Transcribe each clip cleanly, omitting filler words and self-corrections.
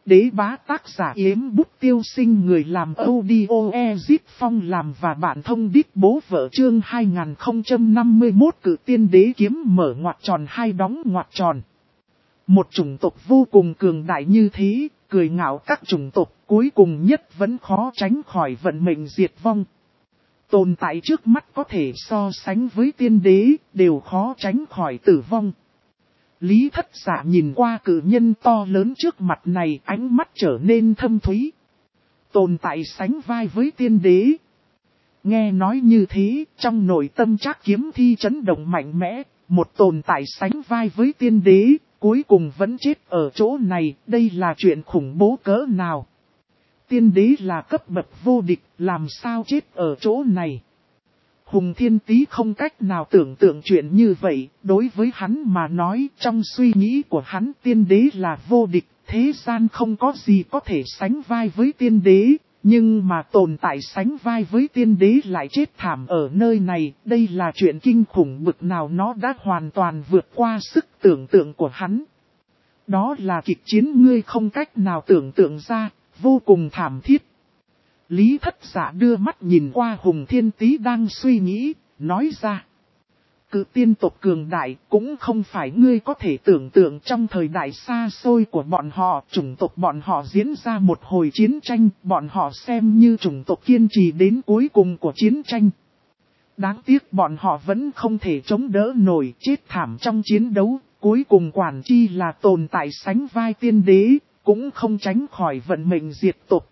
Đế bá tác giả Yếm Bút Tiêu Sinh, người làm audio Ezip Phong làm và bạn thông đít bố vợ. Chương 2051 Cự tiên đế kiếm mở ngoặc tròn hai đóng ngoặc tròn. Một chủng tộc vô cùng cường đại như thế, cười ngạo các chủng tộc cuối cùng nhất vẫn khó tránh khỏi vận mệnh diệt vong. Tồn tại trước mắt có thể so sánh với tiên đế, đều khó tránh khỏi tử vong. Lý Thất Dạ nhìn qua cự nhân to lớn trước mặt này, ánh mắt trở nên thâm thúy. Tồn tại sánh vai với tiên đế. Nghe nói như thế, trong nội tâm Trác Kiếm Thi chấn động mạnh mẽ, một tồn tại sánh vai với tiên đế, cuối cùng vẫn chết ở chỗ này, đây là chuyện khủng bố cỡ nào. Tiên đế là cấp bậc vô địch, làm sao chết ở chỗ này. Hùng Thiên Tý không cách nào tưởng tượng chuyện như vậy, đối với hắn mà nói, trong suy nghĩ của hắn tiên đế là vô địch, thế gian không có gì có thể sánh vai với tiên đế, nhưng mà tồn tại sánh vai với tiên đế lại chết thảm ở nơi này, đây là chuyện kinh khủng bực nào, nó đã hoàn toàn vượt qua sức tưởng tượng của hắn. Đó là kịch chiến ngươi không cách nào tưởng tượng ra, vô cùng thảm thiết. Lý Thất Dạ đưa mắt nhìn qua Hùng Thiên Tý đang suy nghĩ, nói ra. Cự tiên tộc cường đại cũng không phải ngươi có thể tưởng tượng. Trong thời đại xa xôi của bọn họ, chủng tộc bọn họ diễn ra một hồi chiến tranh, bọn họ xem như chủng tộc kiên trì đến cuối cùng của chiến tranh. Đáng tiếc bọn họ vẫn không thể chống đỡ nổi, chết thảm trong chiến đấu, cuối cùng quản chi là tồn tại sánh vai tiên đế, cũng không tránh khỏi vận mệnh diệt tộc.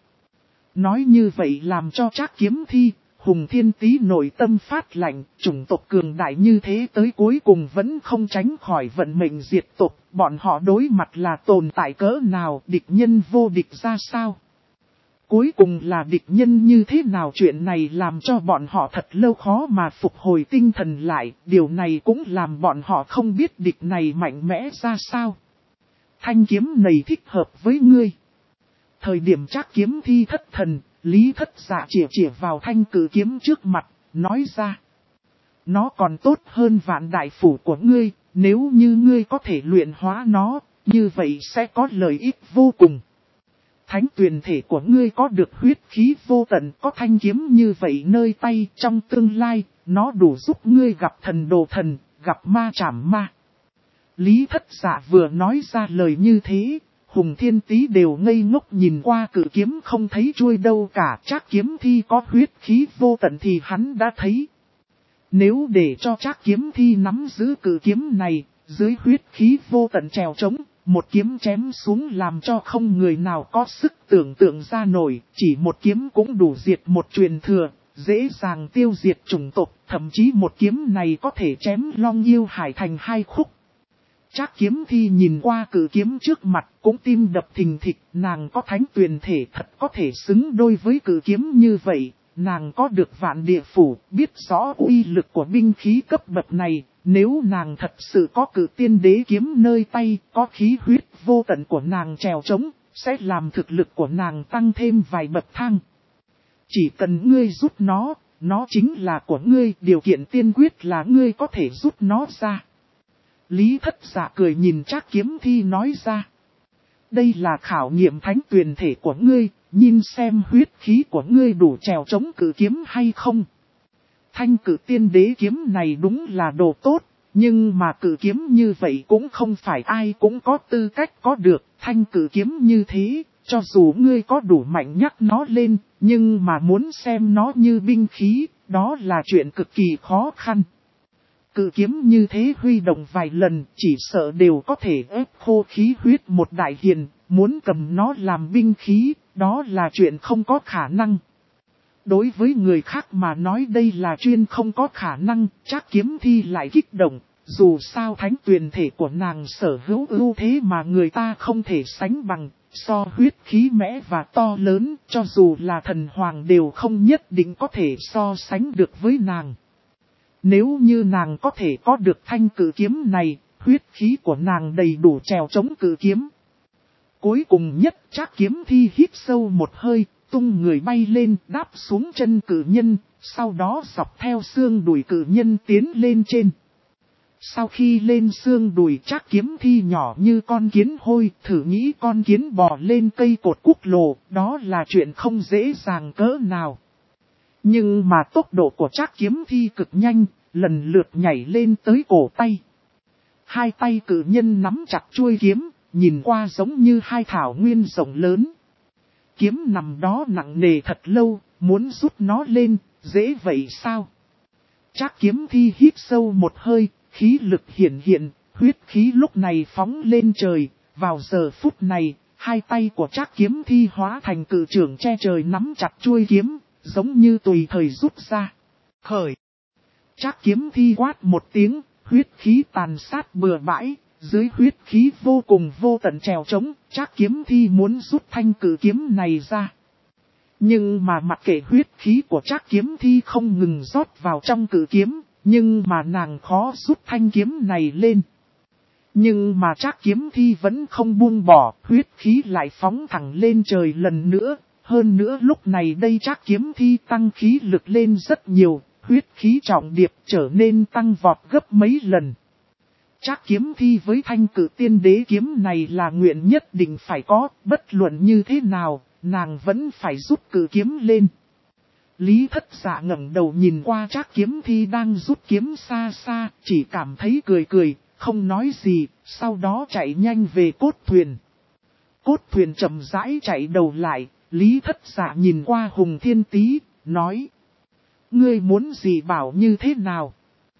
Nói như vậy làm cho Trác Kiếm Thi, Hùng Thiên Tý nội tâm phát lạnh, chủng tộc cường đại như thế tới cuối cùng vẫn không tránh khỏi vận mệnh diệt tộc, bọn họ đối mặt là tồn tại cỡ nào, địch nhân vô địch ra sao. Cuối cùng là địch nhân như thế nào, chuyện này làm cho bọn họ thật lâu khó mà phục hồi tinh thần lại, điều này cũng làm bọn họ không biết địch này mạnh mẽ ra sao. Thanh kiếm này thích hợp với ngươi. Thời điểm Trác Kiếm Thi thất thần, Lý Thất Dạ chĩa vào thanh cử kiếm trước mặt, nói ra. Nó còn tốt hơn Vạn Đại Phủ của ngươi, nếu như ngươi có thể luyện hóa nó, như vậy sẽ có lợi ích vô cùng. Thánh tuyền thể của ngươi có được huyết khí vô tận, có thanh kiếm như vậy nơi tay, trong tương lai, nó đủ giúp ngươi gặp thần đồ thần, gặp ma trảm ma. Lý Thất Dạ vừa nói ra lời như thế, Hùng Thiên Tý đều ngây ngốc nhìn qua cự kiếm không thấy chuôi đâu cả. Trác Kiếm Thi có huyết khí vô tận thì hắn đã thấy. Nếu để cho Trác Kiếm Thi nắm giữ cự kiếm này, dưới huyết khí vô tận trèo trống, một kiếm chém xuống làm cho không người nào có sức tưởng tượng ra nổi, chỉ một kiếm cũng đủ diệt một truyền thừa, dễ dàng tiêu diệt chủng tộc, thậm chí một kiếm này có thể chém Long Yêu Hải thành hai khúc. Trác Kiếm Thi nhìn qua cự kiếm trước mặt, cũng tim đập thình thịch, nàng có thánh tuyền thể thật có thể xứng đôi với cự kiếm như vậy, nàng có được Vạn Địa Phủ, biết rõ uy lực của binh khí cấp bậc này, nếu nàng thật sự có cự tiên đế kiếm nơi tay, có khí huyết vô tận của nàng trèo trống, sẽ làm thực lực của nàng tăng thêm vài bậc thang. Chỉ cần ngươi rút nó chính là của ngươi, điều kiện tiên quyết là ngươi có thể rút nó ra. Lý Thất Dạ cười nhìn Trác Kiếm Thi nói ra. Đây là khảo nghiệm thánh tuyền thể của ngươi, nhìn xem huyết khí của ngươi đủ trèo chống cự kiếm hay không. Thanh cự tiên đế kiếm này đúng là đồ tốt, nhưng mà cự kiếm như vậy cũng không phải ai cũng có tư cách có được. Thanh cự kiếm như thế, cho dù ngươi có đủ mạnh nhắc nó lên, nhưng mà muốn xem nó như binh khí, đó là chuyện cực kỳ khó khăn. Cự kiếm như thế huy động vài lần, chỉ sợ đều có thể ép khô khí huyết một đại hiền, muốn cầm nó làm binh khí, đó là chuyện không có khả năng. Đối với người khác mà nói đây là chuyện không có khả năng, Trác Kiếm Thi lại kích động, dù sao thánh tuyền thể của nàng sở hữu ưu thế mà người ta không thể sánh bằng, so huyết khí mẽ và to lớn, cho dù là thần hoàng đều không nhất định có thể so sánh được với nàng. Nếu như nàng có thể có được thanh cự kiếm này, huyết khí của nàng đầy đủ trèo chống cự kiếm. Cuối cùng nhất Trác Kiếm Thi hít sâu một hơi, tung người bay lên đáp xuống chân cự nhân, sau đó dọc theo xương đùi cự nhân tiến lên trên. Sau khi lên xương đùi Trác Kiếm Thi nhỏ như con kiến hôi, thử nghĩ con kiến bò lên cây cột quốc lộ, đó là chuyện không dễ dàng cỡ nào. Nhưng mà tốc độ của Trác Kiếm Thi cực nhanh, lần lượt nhảy lên tới cổ tay. Hai tay cự nhân nắm chặt chuôi kiếm, nhìn qua giống như hai thảo nguyên rộng lớn. Kiếm nằm đó nặng nề thật lâu, muốn rút nó lên, dễ vậy sao? Trác Kiếm Thi hít sâu một hơi, khí lực hiển hiện, huyết khí lúc này phóng lên trời. Vào giờ phút này, hai tay của Trác Kiếm Thi hóa thành cự trưởng che trời nắm chặt chuôi kiếm, giống như tùy thời rút ra. Khởi! Trác Kiếm Thi quát một tiếng, huyết khí tàn sát bừa bãi, dưới huyết khí vô cùng vô tận trèo trống, Trác Kiếm Thi muốn rút thanh cự kiếm này ra. Nhưng mà mặc kệ huyết khí của Trác Kiếm Thi không ngừng rót vào trong cự kiếm, nhưng mà nàng khó rút thanh kiếm này lên. Nhưng mà Trác Kiếm Thi vẫn không buông bỏ, huyết khí lại phóng thẳng lên trời lần nữa. Hơn nữa lúc này đây Trác Kiếm Thi tăng khí lực lên rất nhiều, huyết khí trọng điệp trở nên tăng vọt gấp mấy lần. Trác Kiếm Thi với thanh cự tiên đế kiếm này là nguyện nhất định phải có, bất luận như thế nào, nàng vẫn phải rút cự kiếm lên. Lý Thất Dạ ngẩng đầu nhìn qua Trác Kiếm Thi đang rút kiếm xa xa, chỉ cảm thấy cười cười, không nói gì, sau đó chạy nhanh về cốt thuyền. Cốt thuyền chậm rãi chạy đầu lại, Lý Thất Dạ nhìn qua Hùng Thiên Tý, nói: ngươi muốn gì bảo như thế nào?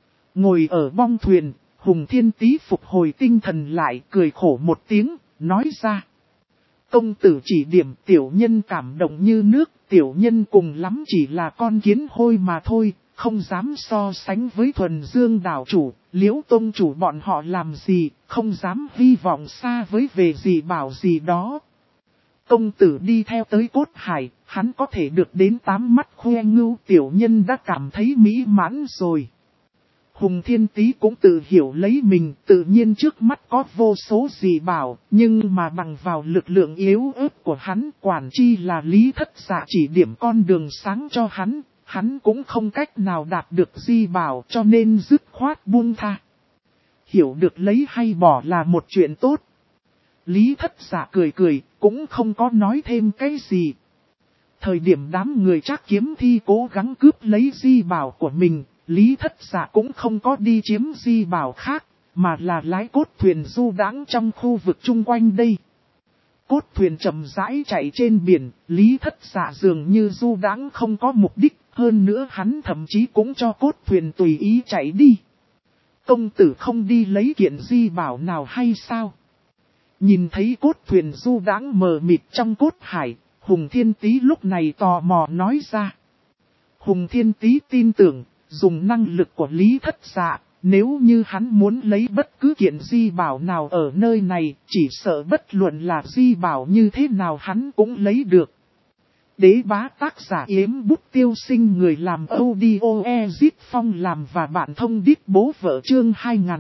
Ngồi ở bong thuyền, Hùng Thiên Tý phục hồi tinh thần lại, cười khổ một tiếng, nói ra: công tử chỉ điểm tiểu nhân cảm động như nước, tiểu nhân cùng lắm chỉ là con kiến hôi mà thôi, không dám so sánh với Thuần Dương đảo chủ, Liễu tông chủ bọn họ làm gì, không dám hy vọng xa với về gì bảo gì đó. Công tử đi theo tới cốt hải, hắn có thể được đến 8 mắt khoe ngưu, tiểu nhân đã cảm thấy mỹ mãn rồi. Hùng Thiên Tý cũng tự hiểu lấy mình, tự nhiên trước mắt có vô số gì bảo, nhưng mà bằng vào lực lượng yếu ớt của hắn, quản chi là Lý Thất Dạ chỉ điểm con đường sáng cho hắn cũng không cách nào đạt được di bảo, cho nên dứt khoát buông tha. Hiểu được lấy hay bỏ là một chuyện tốt. Lý Thất Dạ cười cười, cũng không có nói thêm cái gì. Thời điểm đám người Trác Kiếm Thi cố gắng cướp lấy di bảo của mình, Lý Thất Dạ cũng không có đi chiếm di bảo khác, mà là lái cốt thuyền du đãng trong khu vực chung quanh đây. Cốt thuyền chậm rãi chạy trên biển, Lý Thất Dạ dường như du đãng không có mục đích, hơn nữa hắn thậm chí cũng cho cốt thuyền tùy ý chạy đi. Công tử không đi lấy kiện di bảo nào hay sao? Nhìn thấy cốt thuyền du đãng mờ mịt trong cốt hải, Hùng Thiên Tý lúc này tò mò nói ra. Hùng Thiên Tý tin tưởng, dùng năng lực của Lý Thất Dạ, nếu như hắn muốn lấy bất cứ kiện di bảo nào ở nơi này, chỉ sợ bất luận là di bảo như thế nào hắn cũng lấy được. Đế bá tác giả Yếm Bút Tiêu Sinh, người làm audio Ezit Phong làm và bạn thông điệp bố vợ chương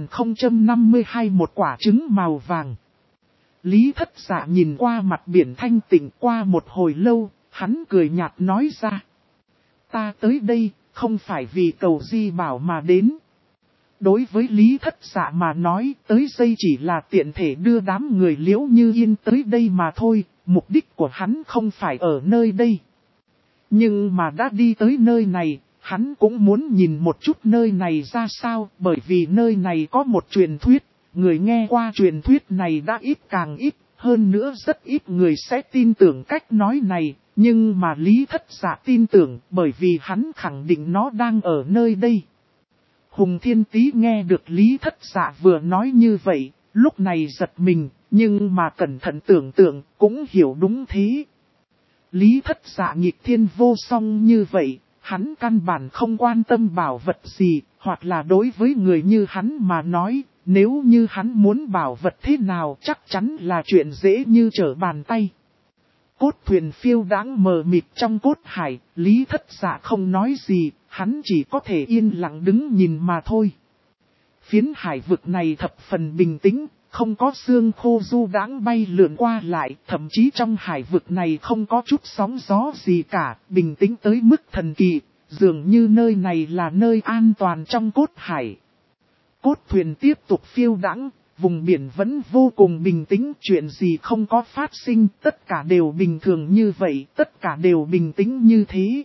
2052 một quả trứng màu vàng. Lý Thất Dạ nhìn qua mặt biển thanh tịnh, qua một hồi lâu, hắn cười nhạt nói ra. Ta tới đây, không phải vì cầu di bảo mà đến. Đối với Lý Thất Dạ mà nói, tới đây chỉ là tiện thể đưa đám người Liễu Như Yên tới đây mà thôi, mục đích của hắn không phải ở nơi đây. Nhưng mà đã đi tới nơi này, hắn cũng muốn nhìn một chút nơi này ra sao, bởi vì nơi này có một truyền thuyết, người nghe qua truyền thuyết này đã ít càng ít, hơn nữa rất ít người sẽ tin tưởng cách nói này, nhưng mà Lý Thất Dạ tin tưởng bởi vì hắn khẳng định nó đang ở nơi đây. Hùng Thiên Tý nghe được Lý Thất Dạ vừa nói như vậy, lúc này giật mình, nhưng mà cẩn thận tưởng tượng cũng hiểu đúng thế. Lý Thất Dạ nghịch thiên vô song như vậy, hắn căn bản không quan tâm bảo vật gì, hoặc là đối với người như hắn mà nói, nếu như hắn muốn bảo vật thế nào chắc chắn là chuyện dễ như trở bàn tay. Cốt thuyền phiêu đáng mờ mịt trong cốt hải, Lý Thất Dạ không nói gì, hắn chỉ có thể yên lặng đứng nhìn mà thôi. Phiến hải vực này thập phần bình tĩnh, không có xương khô du đãng bay lượn qua lại, thậm chí trong hải vực này không có chút sóng gió gì cả, bình tĩnh tới mức thần kỳ, dường như nơi này là nơi an toàn trong cốt hải. cốt thuyền tiếp tục phiêu đãng, vùng biển vẫn vô cùng bình tĩnh, chuyện gì không có phát sinh, tất cả đều bình thường như vậy, tất cả đều bình tĩnh như thế.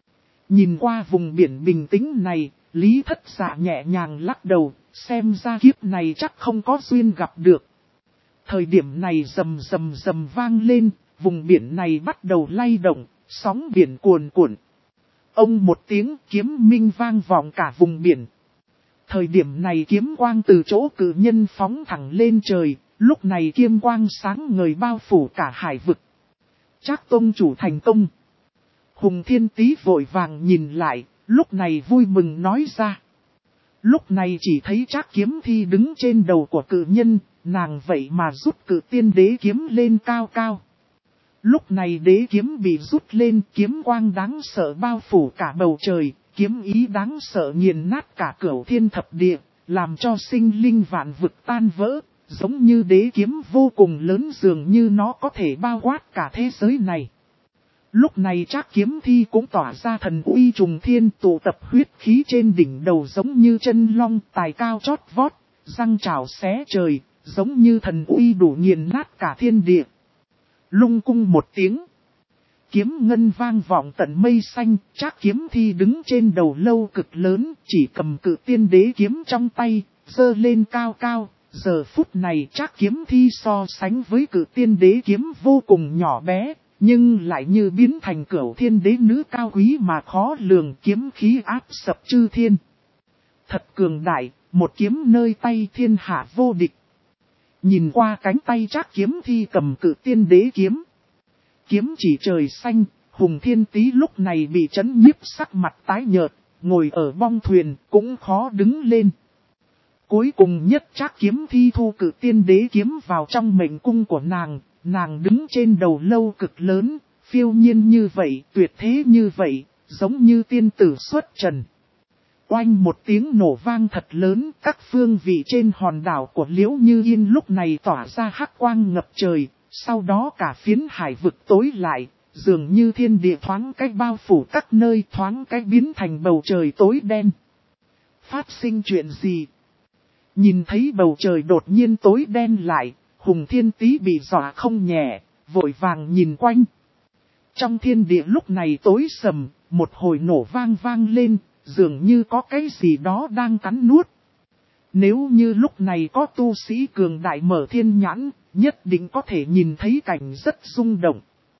Nhìn qua vùng biển bình tĩnh này, Lý Thất Dạ nhẹ nhàng lắc đầu, xem ra kiếp này chắc không có duyên gặp được. Thời điểm này rầm rầm rầm vang lên, vùng biển này bắt đầu lay động, sóng biển cuồn cuộn. Ông một tiếng kiếm minh vang vọng cả vùng biển. Thời điểm này kiếm quang từ chỗ cự nhân phóng thẳng lên trời, lúc này kiếm quang sáng ngời bao phủ cả hải vực. Trác tông chủ thành công. Hùng Thiên Tý vội vàng nhìn lại, lúc này vui mừng nói ra. Lúc này chỉ thấy Trác Kiếm Thi đứng trên đầu của cự nhân, nàng vậy mà rút cự tiên đế kiếm lên cao cao. Lúc này đế kiếm bị rút lên, kiếm quang đáng sợ bao phủ cả bầu trời, kiếm ý đáng sợ nghiền nát cả cửu thiên thập địa, làm cho sinh linh vạn vực tan vỡ, giống như đế kiếm vô cùng lớn dường như nó có thể bao quát cả thế giới này. Lúc này Trác Kiếm Thi cũng tỏa ra thần uy trùng thiên, tụ tập huyết khí trên đỉnh đầu giống như chân long tài cao chót vót, răng trảo xé trời, giống như thần uy đủ nghiền nát cả thiên địa. Lung cung một tiếng. Kiếm ngân vang vọng tận mây xanh, Trác Kiếm Thi đứng trên đầu lâu cực lớn, chỉ cầm cự tiên đế kiếm trong tay, giơ lên cao cao. Giờ phút này Trác Kiếm Thi so sánh với cự tiên đế kiếm vô cùng nhỏ bé, nhưng lại như biến thành cửu thiên đế nữ cao quý mà khó lường, kiếm khí áp sập chư thiên. Thật cường đại, một kiếm nơi tay thiên hạ vô địch. Nhìn qua cánh tay Trác Kiếm Thi cầm cự tiên đế kiếm. Kiếm chỉ trời xanh, Hùng Thiên Tý lúc này bị chấn nhiếp sắc mặt tái nhợt, ngồi ở bong thuyền cũng khó đứng lên. Cuối cùng nhất Trác Kiếm Thi thu cự tiên đế kiếm vào trong mệnh cung của nàng đứng trên đầu lâu cực lớn, phiêu nhiên như vậy, tuyệt thế như vậy, giống như tiên tử xuất trần. Oanh một tiếng nổ vang thật lớn, các phương vị trên hòn đảo của Liễu Như Yên lúc này tỏa ra hắc quang ngập trời, sau đó cả phiến hải vực tối lại, dường như thiên địa thoáng cách bao phủ các nơi, thoáng cách biến thành bầu trời tối đen. Phát sinh chuyện gì? Nhìn thấy bầu trời đột nhiên tối đen lại, Hùng Thiên Tý bị dọa không nhẹ, vội vàng nhìn quanh. Trong thiên địa lúc này tối sầm, một hồi nổ vang vang lên, dường như có cái gì đó đang cắn nuốt. Nếu như lúc này có tu sĩ cường đại mở thiên nhãn, nhất định có thể nhìn thấy cảnh rất rung động.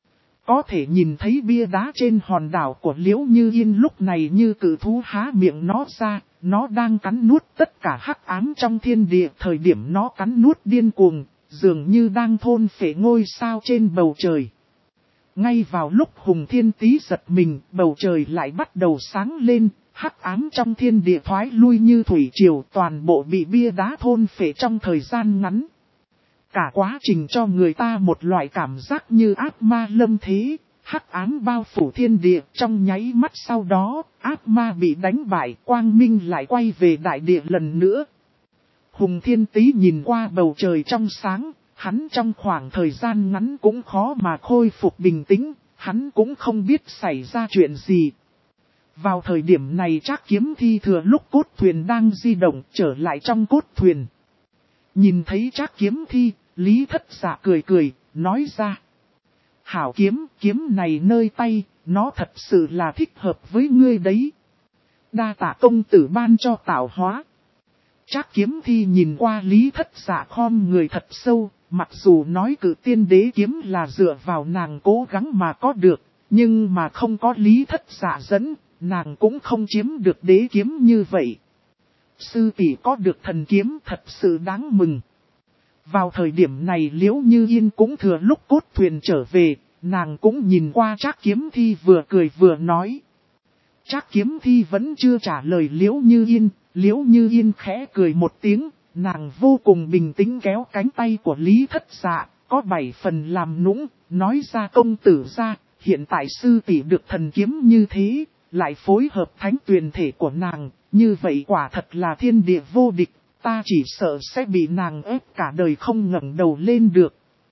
Có thể nhìn thấy bia đá trên hòn đảo của Liễu Như Yên lúc này như cự thú há miệng nó ra, nó đang cắn nuốt tất cả hắc ám trong thiên địa. Thời điểm nó cắn nuốt điên cuồng, dường như đang thôn phệ ngôi sao trên bầu trời. Ngay vào lúc Hùng Thiên Tý giật mình, bầu trời lại bắt đầu sáng lên, hắc ám trong thiên địa thoái lui như thủy triều, toàn bộ bị bia đá thôn phệ trong thời gian ngắn. Cả quá trình cho người ta một loại cảm giác như ác ma lâm thế, hắc ám bao phủ thiên địa, trong nháy mắt sau đó, ác ma bị đánh bại, quang minh lại quay về đại địa lần nữa. Hùng Thiên Tý nhìn qua bầu trời trong sáng, hắn trong khoảng thời gian ngắn cũng khó mà khôi phục bình tĩnh, hắn cũng không biết xảy ra chuyện gì. Vào thời điểm này Trác Kiếm Thi thừa lúc cốt thuyền đang di động trở lại trong cốt thuyền. Nhìn thấy Trác Kiếm Thi, Lý Thất Dạ cười cười, nói ra. Hảo kiếm, kiếm này nơi tay, nó thật sự là thích hợp với ngươi đấy. Đa tạ công tử ban cho tạo hóa. Trác Kiếm Thi nhìn qua Lý Thất Dạ khom người thật sâu, mặc dù nói cự tiên đế kiếm là dựa vào nàng cố gắng mà có được, nhưng mà không có Lý Thất Dạ dẫn, nàng cũng không chiếm được đế kiếm như vậy. Sư tỷ có được thần kiếm thật sự đáng mừng. Vào thời điểm này Liễu Như Yên cũng thừa lúc cốt thuyền trở về, nàng cũng nhìn qua Trác Kiếm Thi vừa cười vừa nói. Trác Kiếm Thi vẫn chưa trả lời Liễu Như Yên, Liễu Như Yên khẽ cười một tiếng, nàng vô cùng bình tĩnh kéo cánh tay của Lý Thất Dạ, có 7 phần làm nũng, nói ra công tử ra, hiện tại sư tỷ được thần kiếm như thế, lại phối hợp thánh tuyền thể của nàng, như vậy quả thật là thiên địa vô địch, ta chỉ sợ sẽ bị nàng ép cả đời không ngẩng đầu lên được.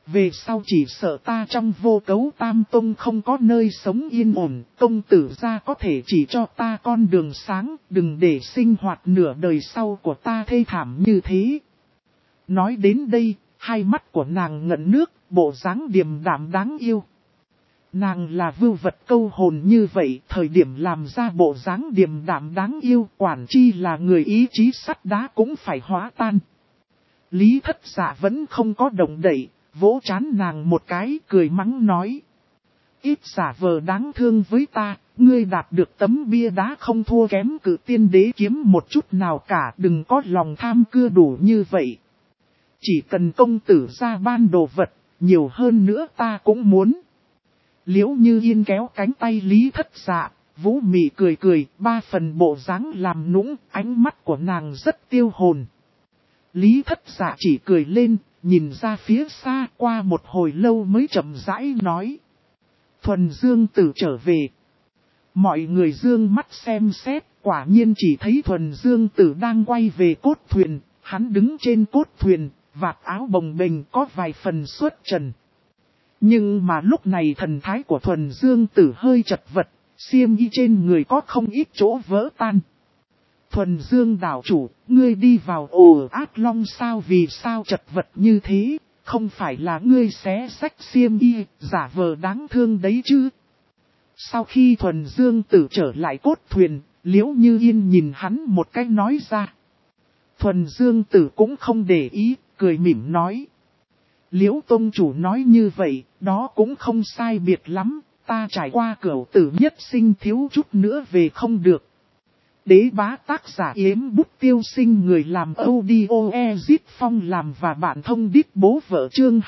Về sau chỉ sợ ta trong Vô Cấu Tam Tông không có nơi sống yên ổn, công tử gia có thể chỉ cho ta con đường sáng, đừng để sinh hoạt nửa đời sau của ta thê thảm như thế. Nói đến đây, hai mắt của nàng ngẩn nước, bộ dáng điềm đạm đáng yêu. Nàng là vưu vật câu hồn như vậy, thời điểm làm ra bộ dáng điềm đạm đáng yêu, quản chi là người ý chí sắt đá cũng phải hóa tan. Lý Thất Dạ vẫn không có động đậy, vỗ trán nàng một cái, cười mắng nói. Ít giả vờ đáng thương với ta, ngươi đạt được tấm bia đá không thua kém Cự Tiên Đế kiếm một chút nào cả, đừng có lòng tham cưa đủ như vậy. Chỉ cần công tử ra ban đồ vật, nhiều hơn nữa ta cũng muốn. Liễu Như Yên kéo cánh tay Lý Thất Dạ, Vũ Mị cười cười, ba phần bộ dáng làm nũng, ánh mắt của nàng rất tiêu hồn. Lý Thất Dạ chỉ cười lên, nhìn ra phía xa, qua một hồi lâu mới chậm rãi nói. Thuần Dương Tử trở về. Mọi người dương mắt xem xét, quả nhiên chỉ thấy Thuần Dương Tử đang quay về cốt thuyền, hắn đứng trên cốt thuyền, vạt áo bồng bềnh có vài phần xuất trần. Nhưng mà lúc này thần thái của Thuần Dương Tử hơi chật vật, xiêm y trên người có không ít chỗ vỡ tan. Thuần Dương đảo chủ, ngươi đi vào ổ Át Long sao, vì sao chật vật như thế, không phải là ngươi xé xách xiêm y, giả vờ đáng thương đấy chứ. Sau khi Thuần Dương Tử trở lại cốt thuyền, Liễu Như Yên nhìn hắn một cái nói ra. Thuần Dương Tử cũng không để ý, cười mỉm nói. Liễu Tông chủ nói như vậy, đó cũng không sai biệt lắm, ta trải qua cửu tử nhất sinh thiếu chút nữa về không được. Đế bá tác giả Yếm Bút Tiêu Sinh, người làm audio Ezit Phong làm và bạn thông đít bố vợ chương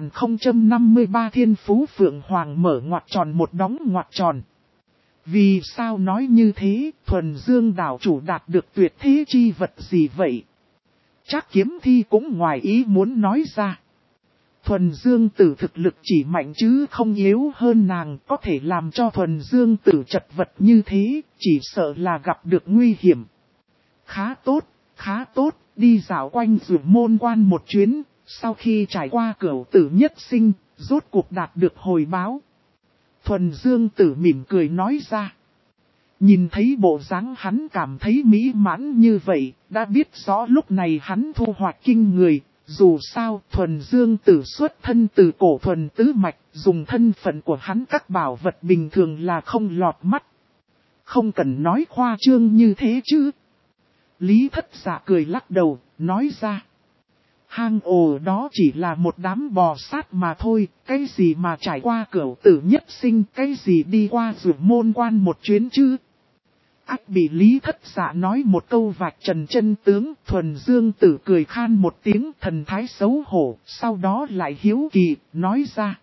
2053 Thiên Phú Phượng Hoàng mở ngoặc tròn một đóng ngoặc tròn. Vì sao nói như thế, Thuần Dương đảo chủ đạt được tuyệt thế chi vật gì vậy? Trác Kiếm Thi cũng ngoài ý muốn nói ra. Thuần Dương Tử thực lực chỉ mạnh chứ không yếu hơn nàng, có thể làm cho Thuần Dương Tử chật vật như thế, chỉ sợ là gặp được nguy hiểm. Khá tốt, đi dạo quanh Dược Môn Quan một chuyến, sau khi trải qua cửu tử nhất sinh, rốt cuộc đạt được hồi báo. Thuần Dương Tử mỉm cười nói ra. Nhìn thấy bộ dáng hắn cảm thấy mỹ mãn như vậy, đã biết rõ lúc này hắn thu hoạch kinh người. Dù sao, Thuần Dương Tử xuất thân từ cổ thuần tứ mạch, dùng thân phận của hắn các bảo vật bình thường là không lọt mắt. Không cần nói khoa trương như thế chứ. Lý Thất Dạ cười lắc đầu, nói ra. Hang ổ đó chỉ là một đám bò sát mà thôi, cái gì mà trải qua cửu tử nhất sinh, cái gì đi qua Dược Môn Quan một chuyến chứ. Ách bị Lý Thất Dạ nói một câu vạch trần chân tướng, Thuần Dương Tử cười khan một tiếng, thần thái xấu hổ, sau đó lại hiếu kỳ, nói ra.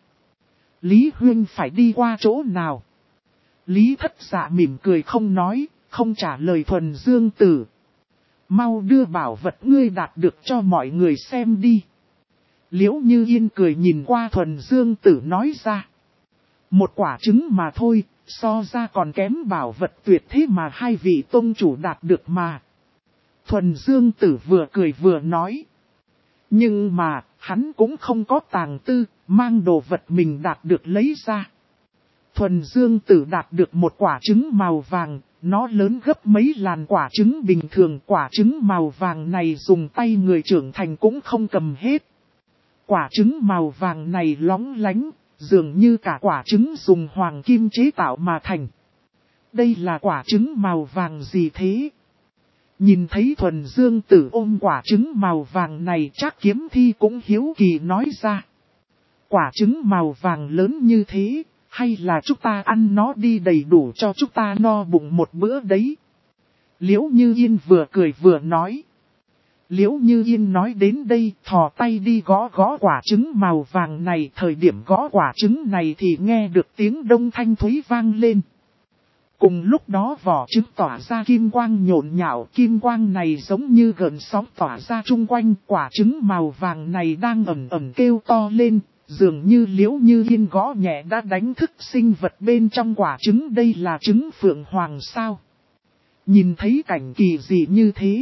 Lý Huynh phải đi qua chỗ nào? Lý Thất Dạ mỉm cười không nói, không trả lời Thuần Dương Tử. Mau đưa bảo vật ngươi đạt được cho mọi người xem đi. Liễu Như Yên cười nhìn qua Thuần Dương Tử nói ra. Một quả trứng mà thôi, so ra còn kém bảo vật tuyệt thế mà hai vị tông chủ đạt được mà. Thuần Dương Tử vừa cười vừa nói. Nhưng mà, hắn cũng không có tàng tư, mang đồ vật mình đạt được lấy ra. Thuần Dương Tử đạt được một quả trứng màu vàng, nó lớn gấp mấy làn quả trứng bình thường. Quả trứng màu vàng này dùng tay người trưởng thành cũng không cầm hết. Quả trứng màu vàng này lóng lánh, dường như cả quả trứng dùng hoàng kim chế tạo mà thành. Đây là quả trứng màu vàng gì thế? Nhìn thấy Thuần Dương Tử ôm quả trứng màu vàng này, Trác Kiếm Thi cũng hiếu kỳ nói ra. Quả trứng màu vàng lớn như thế, hay là chúng ta ăn nó đi đầy đủ cho chúng ta no bụng một bữa đấy? Liễu Như Yên vừa cười vừa nói. Liễu Như Yên nói đến đây, thò tay đi gõ quả trứng màu vàng này. Thời điểm gõ quả trứng này thì nghe được tiếng đông thanh thúy vang lên. Cùng lúc đó vỏ trứng tỏa ra kim quang nhộn nhạo, kim quang này giống như gợn sóng tỏa ra chung quanh. Quả trứng màu vàng này đang ầm kêu to lên, dường như Liễu Như Yên gõ nhẹ đã đánh thức sinh vật bên trong quả trứng. Đây là trứng Phượng Hoàng sao? Nhìn thấy cảnh kỳ dị như thế,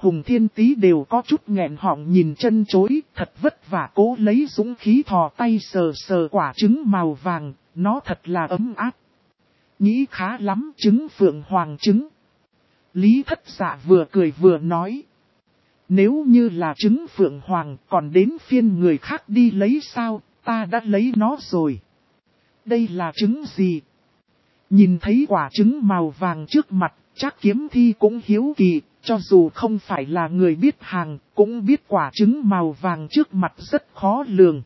Hùng Thiên Tý đều có chút nghẹn họng nhìn chân chối, thật vất vả cố lấy dũng khí thò tay sờ sờ quả trứng màu vàng, nó thật là ấm áp. Nghĩ khá lắm, trứng phượng hoàng trứng. Lý Thất Dạ vừa cười vừa nói. Nếu như là trứng phượng hoàng còn đến phiên người khác đi lấy sao, ta đã lấy nó rồi. Đây là trứng gì? Nhìn thấy quả trứng màu vàng trước mặt, Trác Kiếm Thi cũng hiếu kỳ, cho dù không phải là người biết hàng, cũng biết quả trứng màu vàng trước mặt rất khó lường.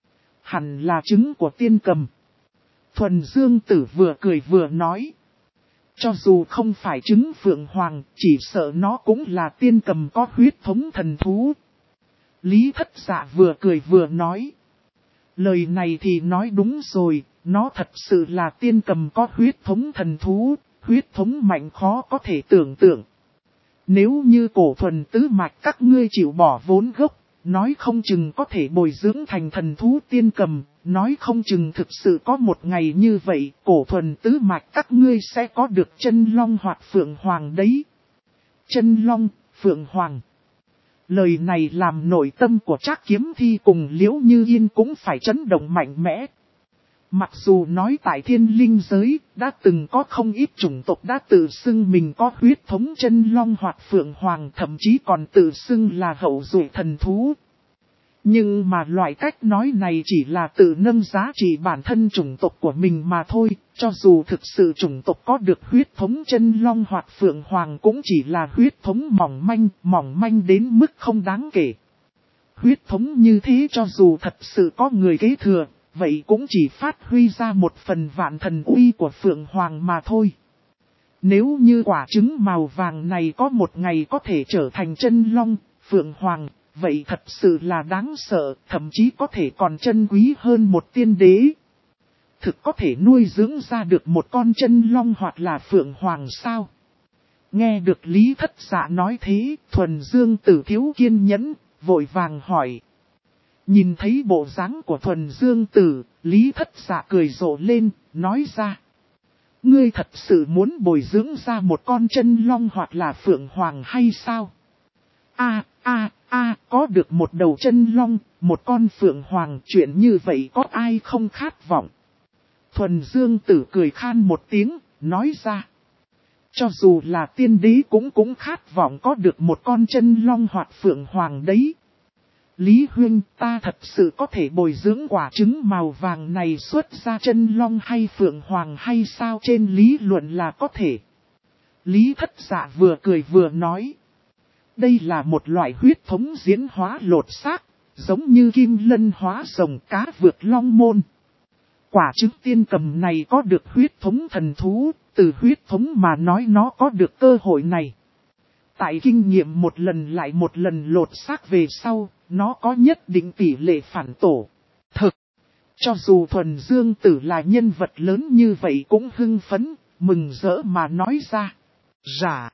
Hẳn là trứng của tiên cầm. Thuần Dương Tử vừa cười vừa nói. Cho dù không phải trứng phượng hoàng, chỉ sợ nó cũng là tiên cầm có huyết thống thần thú. Lý Thất Dạ vừa cười vừa nói. Lời này thì nói đúng rồi, nó thật sự là tiên cầm có huyết thống thần thú, huyết thống mạnh khó có thể tưởng tượng. Nếu như Cổ Thuần tứ mạch các ngươi chịu bỏ vốn gốc, nói không chừng có thể bồi dưỡng thành thần thú tiên cầm, nói không chừng thực sự có một ngày như vậy, Cổ Thuần tứ mạch các ngươi sẽ có được chân long hoặc phượng hoàng đấy. Chân long, phượng hoàng. Lời này làm nội tâm của Trác Kiếm Thi cùng Liễu Như Yên cũng phải chấn động mạnh mẽ. Mặc dù nói tại thiên linh giới, đã từng có không ít chủng tộc đã tự xưng mình có huyết thống chân long hoặc phượng hoàng, thậm chí còn tự xưng là hậu duệ thần thú. Nhưng mà loại cách nói này chỉ là tự nâng giá trị bản thân chủng tộc của mình mà thôi, cho dù thực sự chủng tộc có được huyết thống chân long hoặc phượng hoàng cũng chỉ là huyết thống mỏng manh đến mức không đáng kể. Huyết thống như thế cho dù thật sự có người kế thừa, vậy cũng chỉ phát huy ra một phần vạn thần uy của phượng hoàng mà thôi. Nếu như quả trứng màu vàng này có một ngày có thể trở thành chân long, phượng hoàng, vậy thật sự là đáng sợ, thậm chí có thể còn chân quý hơn một tiên đế. Thực có thể nuôi dưỡng ra được một con chân long hoặc là phượng hoàng sao? Nghe được Lý Thất Dạ nói thế, Thuần Dương Tử thiếu kiên nhẫn, vội vàng hỏi. Nhìn thấy bộ dáng của Thuần Dương Tử, Lý Thất Dạ cười rộ lên, nói ra. Ngươi thật sự muốn bồi dưỡng ra một con chân long hoặc là phượng hoàng hay sao? Có được một đầu chân long, một con phượng hoàng, chuyện như vậy có ai không khát vọng? Thuần Dương Tử cười khan một tiếng, nói ra. Cho dù là tiên đế cũng khát vọng có được một con chân long hoặc phượng hoàng đấy. Lý Huynh, ta thật sự có thể bồi dưỡng quả trứng màu vàng này xuất ra chân long hay phượng hoàng hay sao? Trên lý luận là có thể. Lý Thất Dạ vừa cười vừa nói. Đây là một loại huyết thống diễn hóa lột xác, giống như kim lân hóa rồng, cá vượt long môn. Quả trứng tiên cầm này có được huyết thống thần thú, từ huyết thống mà nói nó có được cơ hội này. Tại kinh nghiệm một lần lại một lần lột xác về sau, nó có nhất định tỷ lệ phản tổ. Thực, cho dù Thuần Dương Tử là nhân vật lớn như vậy cũng hưng phấn, mừng rỡ mà nói ra. Dạ.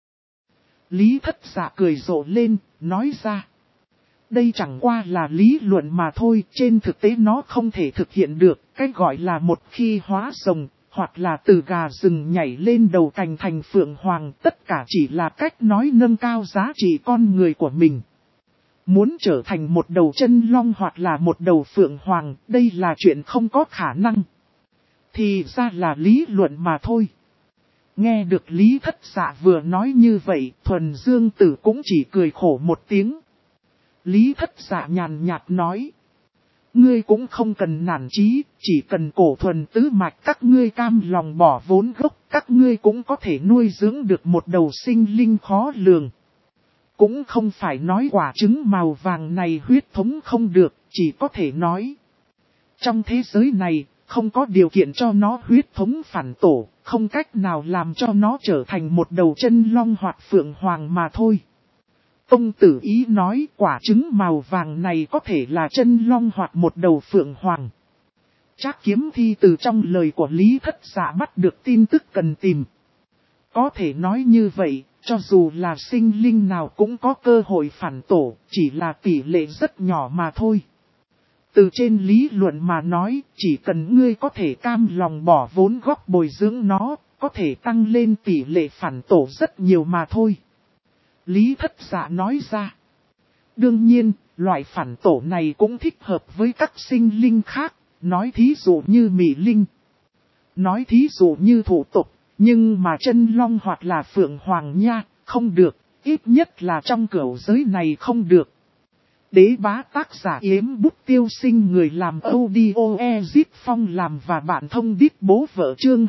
Lý Thất Dạ cười rộ lên, nói ra. Đây chẳng qua là lý luận mà thôi, trên thực tế nó không thể thực hiện được, cái gọi là một khi hóa rồng, hoặc là từ gà rừng nhảy lên đầu cành thành phượng hoàng, tất cả chỉ là cách nói nâng cao giá trị con người của mình. Muốn trở thành một đầu chân long hoặc là một đầu phượng hoàng, đây là chuyện không có khả năng. Thì ra là lý luận mà thôi. Nghe được Lý Thất Dạ vừa nói như vậy, Thuần Dương Tử cũng chỉ cười khổ một tiếng. Lý Thất Dạ nhàn nhạt nói. Ngươi cũng không cần nản chí, chỉ cần Cổ Thuần tứ mạch các ngươi cam lòng bỏ vốn gốc, các ngươi cũng có thể nuôi dưỡng được một đầu sinh linh khó lường. Cũng không phải nói quả trứng màu vàng này huyết thống không được, chỉ có thể nói. Trong thế giới này, không có điều kiện cho nó huyết thống phản tổ, không cách nào làm cho nó trở thành một đầu chân long hoặc phượng hoàng mà thôi. Công tử ý nói quả trứng màu vàng này có thể là chân long hoặc một đầu phượng hoàng. Trác Kiếm Thi từ trong lời của Lý Thất Dạ bắt được tin tức cần tìm. Có thể nói như vậy, cho dù là sinh linh nào cũng có cơ hội phản tổ, chỉ là tỷ lệ rất nhỏ mà thôi. Từ trên lý luận mà nói, chỉ cần ngươi có thể cam lòng bỏ vốn góp bồi dưỡng nó, có thể tăng lên tỷ lệ phản tổ rất nhiều mà thôi. Lý Thất Dạ nói ra. Đương nhiên, loại phản tổ này cũng thích hợp với các sinh linh khác, nói thí dụ như Mị Linh. Nói thí dụ như thủ tục, nhưng mà chân long hoặc là Phượng Hoàng nha, không được, ít nhất là trong cửu giới này không được. Đế bá tác giả Yếm Bút Tiêu Sinh, người làm audio Ezip Phong làm và bạn thông đít bố vợ chương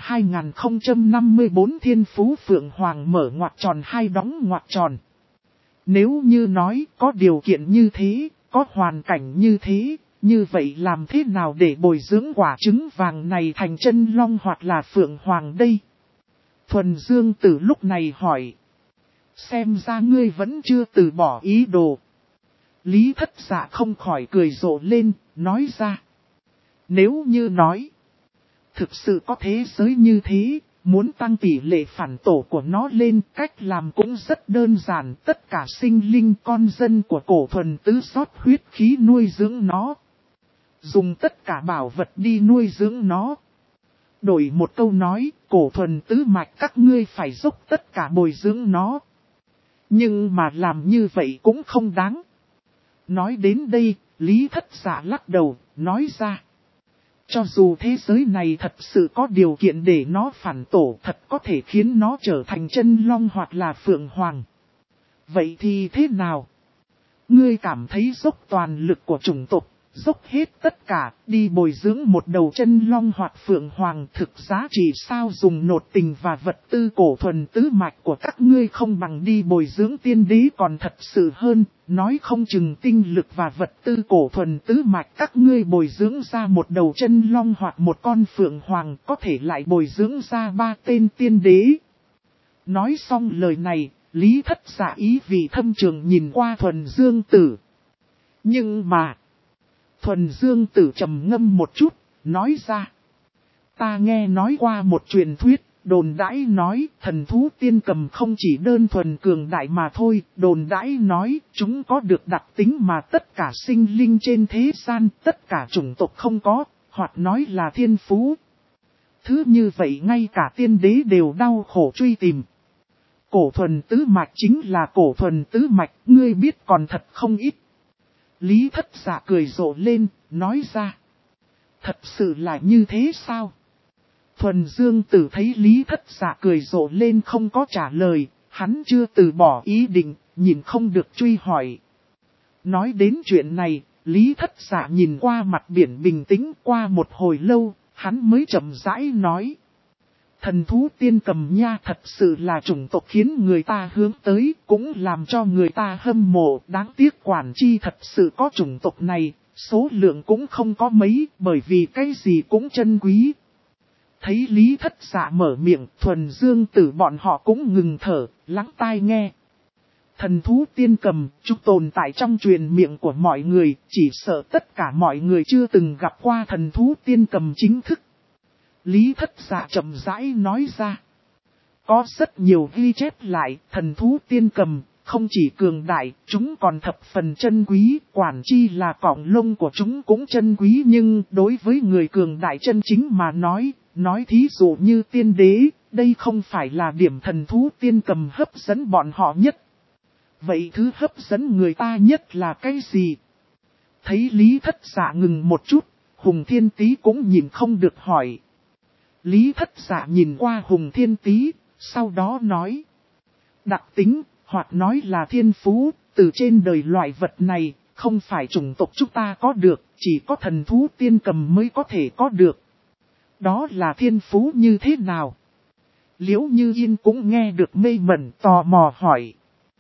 2054 Thiên Phú Phượng Hoàng mở ngoặc tròn hai đóng ngoặc tròn. Nếu như nói có điều kiện như thế, có hoàn cảnh như thế, như vậy làm thế nào để bồi dưỡng quả trứng vàng này thành chân long hoặc là Phượng Hoàng đây? Thuần Dương Tử lúc này hỏi. Xem ra ngươi vẫn chưa từ bỏ ý đồ. Lý Thất Dạ không khỏi cười rộ lên, nói ra. Nếu như nói, thực sự có thế giới như thế, muốn tăng tỷ lệ phản tổ của nó lên, cách làm cũng rất đơn giản. Tất cả sinh linh con dân của cổ thuần tứ xót huyết khí nuôi dưỡng nó. Dùng tất cả bảo vật đi nuôi dưỡng nó. Đổi một câu nói, cổ thuần tứ mạch các ngươi phải dốc tất cả bồi dưỡng nó. Nhưng mà làm như vậy cũng không đáng. Nói đến đây, Lý Thất Dạ lắc đầu, nói ra. Cho dù thế giới này thật sự có điều kiện để nó phản tổ, thật có thể khiến nó trở thành chân long hoặc là Phượng Hoàng. Vậy thì thế nào? Ngươi cảm thấy dốc toàn lực của chủng tộc, dốc hết tất cả, đi bồi dưỡng một đầu chân long hoặc Phượng Hoàng, thực giá trị sao dùng nột tình và vật tư cổ thuần tứ mạch của các ngươi không bằng đi bồi dưỡng tiên đế còn thật sự hơn, nói không chừng tinh lực và vật tư cổ thuần tứ mạch các ngươi bồi dưỡng ra một đầu chân long hoặc một con Phượng Hoàng có thể lại bồi dưỡng ra 3 tên tiên đế. Nói xong lời này, Lý Thất Dạ ý vị thâm trường nhìn qua Thuần Dương Tử. Nhưng mà Thuần Dương Tử trầm ngâm một chút, nói ra. Ta nghe nói qua một truyền thuyết, đồn đãi nói thần thú tiên cầm không chỉ đơn thuần cường đại mà thôi. Đồn đãi nói chúng có được đặc tính mà tất cả sinh linh trên thế gian, tất cả chủng tộc không có, hoặc nói là thiên phú. Thứ như vậy ngay cả tiên đế đều đau khổ truy tìm. Cổ thuần tứ mạch chính là cổ thuần tứ mạch, ngươi biết còn thật không ít. Lý Thất Dạ cười rộ lên, nói ra. Thật sự là như thế sao? Thuần Dương Tử thấy Lý Thất Dạ cười rộ lên không có trả lời, hắn chưa từ bỏ ý định, nhìn không được truy hỏi. Nói đến chuyện này, Lý Thất Dạ nhìn qua mặt biển bình tĩnh qua một hồi lâu, hắn mới chậm rãi nói. Thần thú tiên cầm nha thật sự là chủng tộc khiến người ta hướng tới, cũng làm cho người ta hâm mộ, đáng tiếc quản chi thật sự có chủng tộc này, số lượng cũng không có mấy, bởi vì cái gì cũng chân quý. Thấy Lý Thất Dạ mở miệng, Thuần Dương Tử bọn họ cũng ngừng thở, lắng tai nghe. Thần thú tiên cầm, chúng tồn tại trong truyền miệng của mọi người, chỉ sợ tất cả mọi người chưa từng gặp qua thần thú tiên cầm chính thức. Lý Thất Dạ chậm rãi nói ra. Có rất nhiều ghi chép lại, thần thú tiên cầm, không chỉ cường đại, chúng còn thập phần chân quý, quản chi là cọng lông của chúng cũng chân quý nhưng đối với người cường đại chân chính mà nói thí dụ như tiên đế, đây không phải là điểm thần thú tiên cầm hấp dẫn bọn họ nhất. Vậy thứ hấp dẫn người ta nhất là cái gì? Thấy Lý Thất Dạ ngừng một chút, Hùng Thiên Tý cũng nhìn không được hỏi. Lý Thất Dạ nhìn qua Hùng Thiên Tý, sau đó nói. Đặc tính, hoặc nói là thiên phú, từ trên đời loại vật này, không phải chủng tộc chúng ta có được, chỉ có thần thú tiên cầm mới có thể có được. Đó là thiên phú như thế nào? Liễu Như Yên cũng nghe được mê mẩn tò mò hỏi.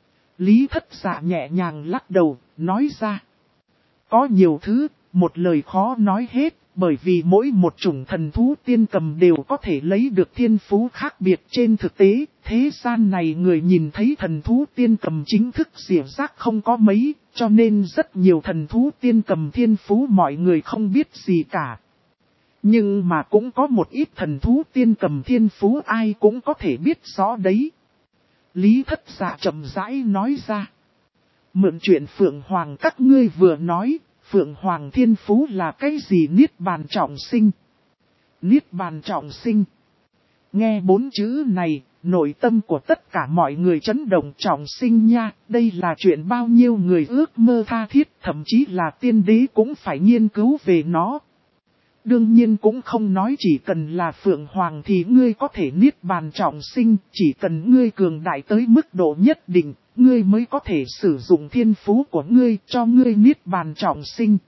Lý Thất Dạ nhẹ nhàng lắc đầu, nói ra. Có nhiều thứ, một lời khó nói hết. Bởi vì mỗi một chủng thần thú tiên cầm đều có thể lấy được thiên phú khác biệt trên thực tế, thế gian này người nhìn thấy thần thú tiên cầm chính thức diệu giác không có mấy, cho nên rất nhiều thần thú tiên cầm thiên phú mọi người không biết gì cả. Nhưng mà cũng có một ít thần thú tiên cầm thiên phú ai cũng có thể biết rõ đấy. Lý Thất Dạ chậm rãi nói ra. Mượn chuyện Phượng Hoàng các ngươi vừa nói. Phượng Hoàng thiên phú là cái gì? Niết bàn trọng sinh. Niết bàn trọng sinh. Nghe 4 chữ này, nội tâm của tất cả mọi người chấn động trọng sinh nha. Đây là chuyện bao nhiêu người ước mơ tha thiết, thậm chí là tiên đế cũng phải nghiên cứu về nó. Đương nhiên cũng không nói chỉ cần là Phượng Hoàng thì ngươi có thể niết bàn trọng sinh, chỉ cần ngươi cường đại tới mức độ nhất định, ngươi mới có thể sử dụng thiên phú của ngươi cho ngươi niết bàn trọng sinh.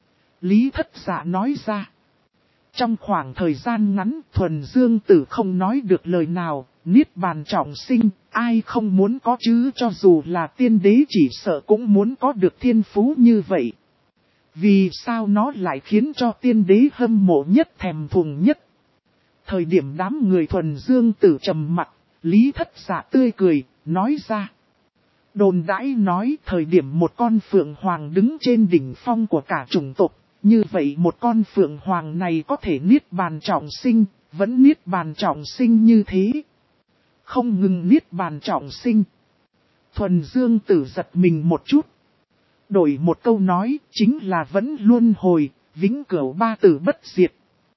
Lý Thất Dạ nói ra. Trong khoảng thời gian ngắn, Thuần Dương Tử không nói được lời nào, niết bàn trọng sinh, ai không muốn có chứ, cho dù là tiên đế chỉ sợ cũng muốn có được thiên phú như vậy. Vì sao nó lại khiến cho tiên đế hâm mộ nhất thèm thuồng nhất? Thời điểm đám người Thuần Dương Tử trầm mặc, Lý Thất Dạ tươi cười, nói ra. Đồn đãi nói thời điểm một con Phượng Hoàng đứng trên đỉnh phong của cả chủng tộc, như vậy một con Phượng Hoàng này có thể niết bàn trọng sinh, vẫn niết bàn trọng sinh như thế. Không ngừng niết bàn trọng sinh. Thuần Dương Tử giật mình một chút. Đổi một câu nói, chính là vẫn luân hồi, vĩnh cửu ba tử bất diệt.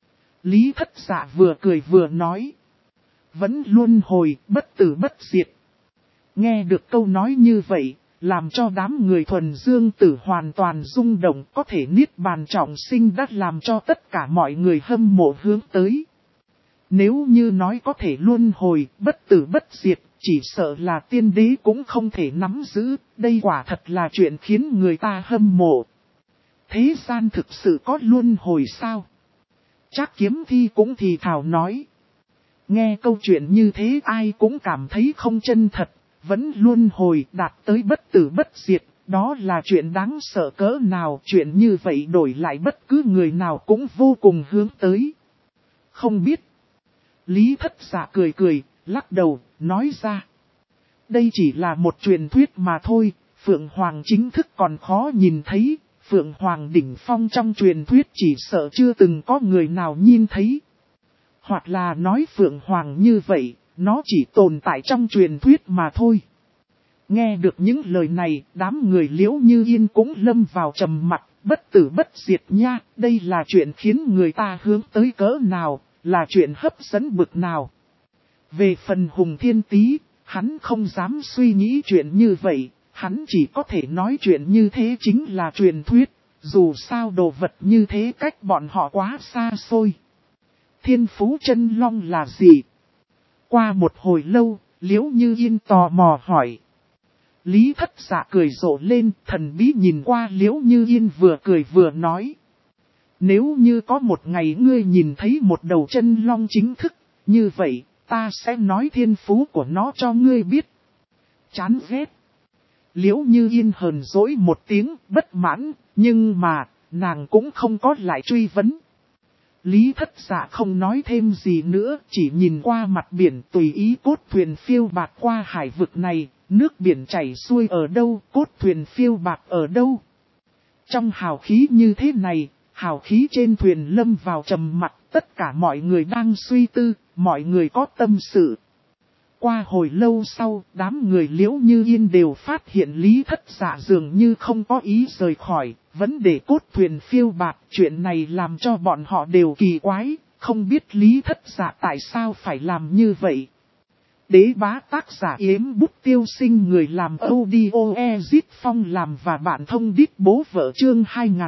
Lý Thất Dạ vừa cười vừa nói. Vẫn luân hồi, bất tử bất diệt. Nghe được câu nói như vậy, làm cho đám người Thuần Dương Tử hoàn toàn rung động, có thể niết bàn trọng sinh đã làm cho tất cả mọi người hâm mộ hướng tới. Nếu như nói có thể luân hồi, bất tử bất diệt, chỉ sợ là tiên đế cũng không thể nắm giữ, đây quả thật là chuyện khiến người ta hâm mộ. Thế gian thực sự có luân hồi sao? Trác Kiếm Thi cũng thì thào nói. Nghe câu chuyện như thế ai cũng cảm thấy không chân thật, vẫn luân hồi đạt tới bất tử bất diệt, đó là chuyện đáng sợ cỡ nào, chuyện như vậy đổi lại bất cứ người nào cũng vô cùng hướng tới. Không biết. Lý Thất Dạ cười cười, lắc đầu, nói ra. Đây chỉ là một truyền thuyết mà thôi, Phượng Hoàng chính thức còn khó nhìn thấy, Phượng Hoàng đỉnh phong trong truyền thuyết chỉ sợ chưa từng có người nào nhìn thấy. Hoặc là nói Phượng Hoàng như vậy, nó chỉ tồn tại trong truyền thuyết mà thôi. Nghe được những lời này, đám người Liễu Như Yên cũng lâm vào trầm mặc, bất tử bất diệt nha, đây là chuyện khiến người ta hướng tới cỡ nào, là chuyện hấp dẫn bực nào. Về phần Hùng Thiên Tý, hắn không dám suy nghĩ chuyện như vậy, hắn chỉ có thể nói chuyện như thế chính là truyền thuyết, dù sao đồ vật như thế cách bọn họ quá xa xôi. Thiên phú chân long là gì? Qua một hồi lâu, Liễu Như Yên tò mò hỏi. Lý Thất Dạ cười rộ lên, thần bí nhìn qua Liễu Như Yên vừa cười vừa nói. Nếu như có một ngày ngươi nhìn thấy một đầu chân long chính thức, như vậy, ta sẽ nói thiên phú của nó cho ngươi biết. Chán ghét. Liễu Như Yên hờn dỗi một tiếng, bất mãn, nhưng mà, nàng cũng không có lại truy vấn. Lý Thất Dạ không nói thêm gì nữa, chỉ nhìn qua mặt biển tùy ý cốt thuyền phiêu bạt qua hải vực này, nước biển chảy xuôi ở đâu, cốt thuyền phiêu bạt ở đâu. Trong hào khí như thế này, hào khí trên thuyền lâm vào trầm mặc, tất cả mọi người đang suy tư, mọi người có tâm sự. Qua hồi lâu sau, đám người Liễu Như Yên đều phát hiện Lý Thất Dạ dường như không có ý rời khỏi, vấn đề cốt thuyền phiêu bạt, chuyện này làm cho bọn họ đều kỳ quái, không biết Lý Thất Dạ tại sao phải làm như vậy. Đế bá tác giả Yếm Bút Tiêu Sinh, người làm audio Ezit Phong làm và bạn thông đít bố vợ chương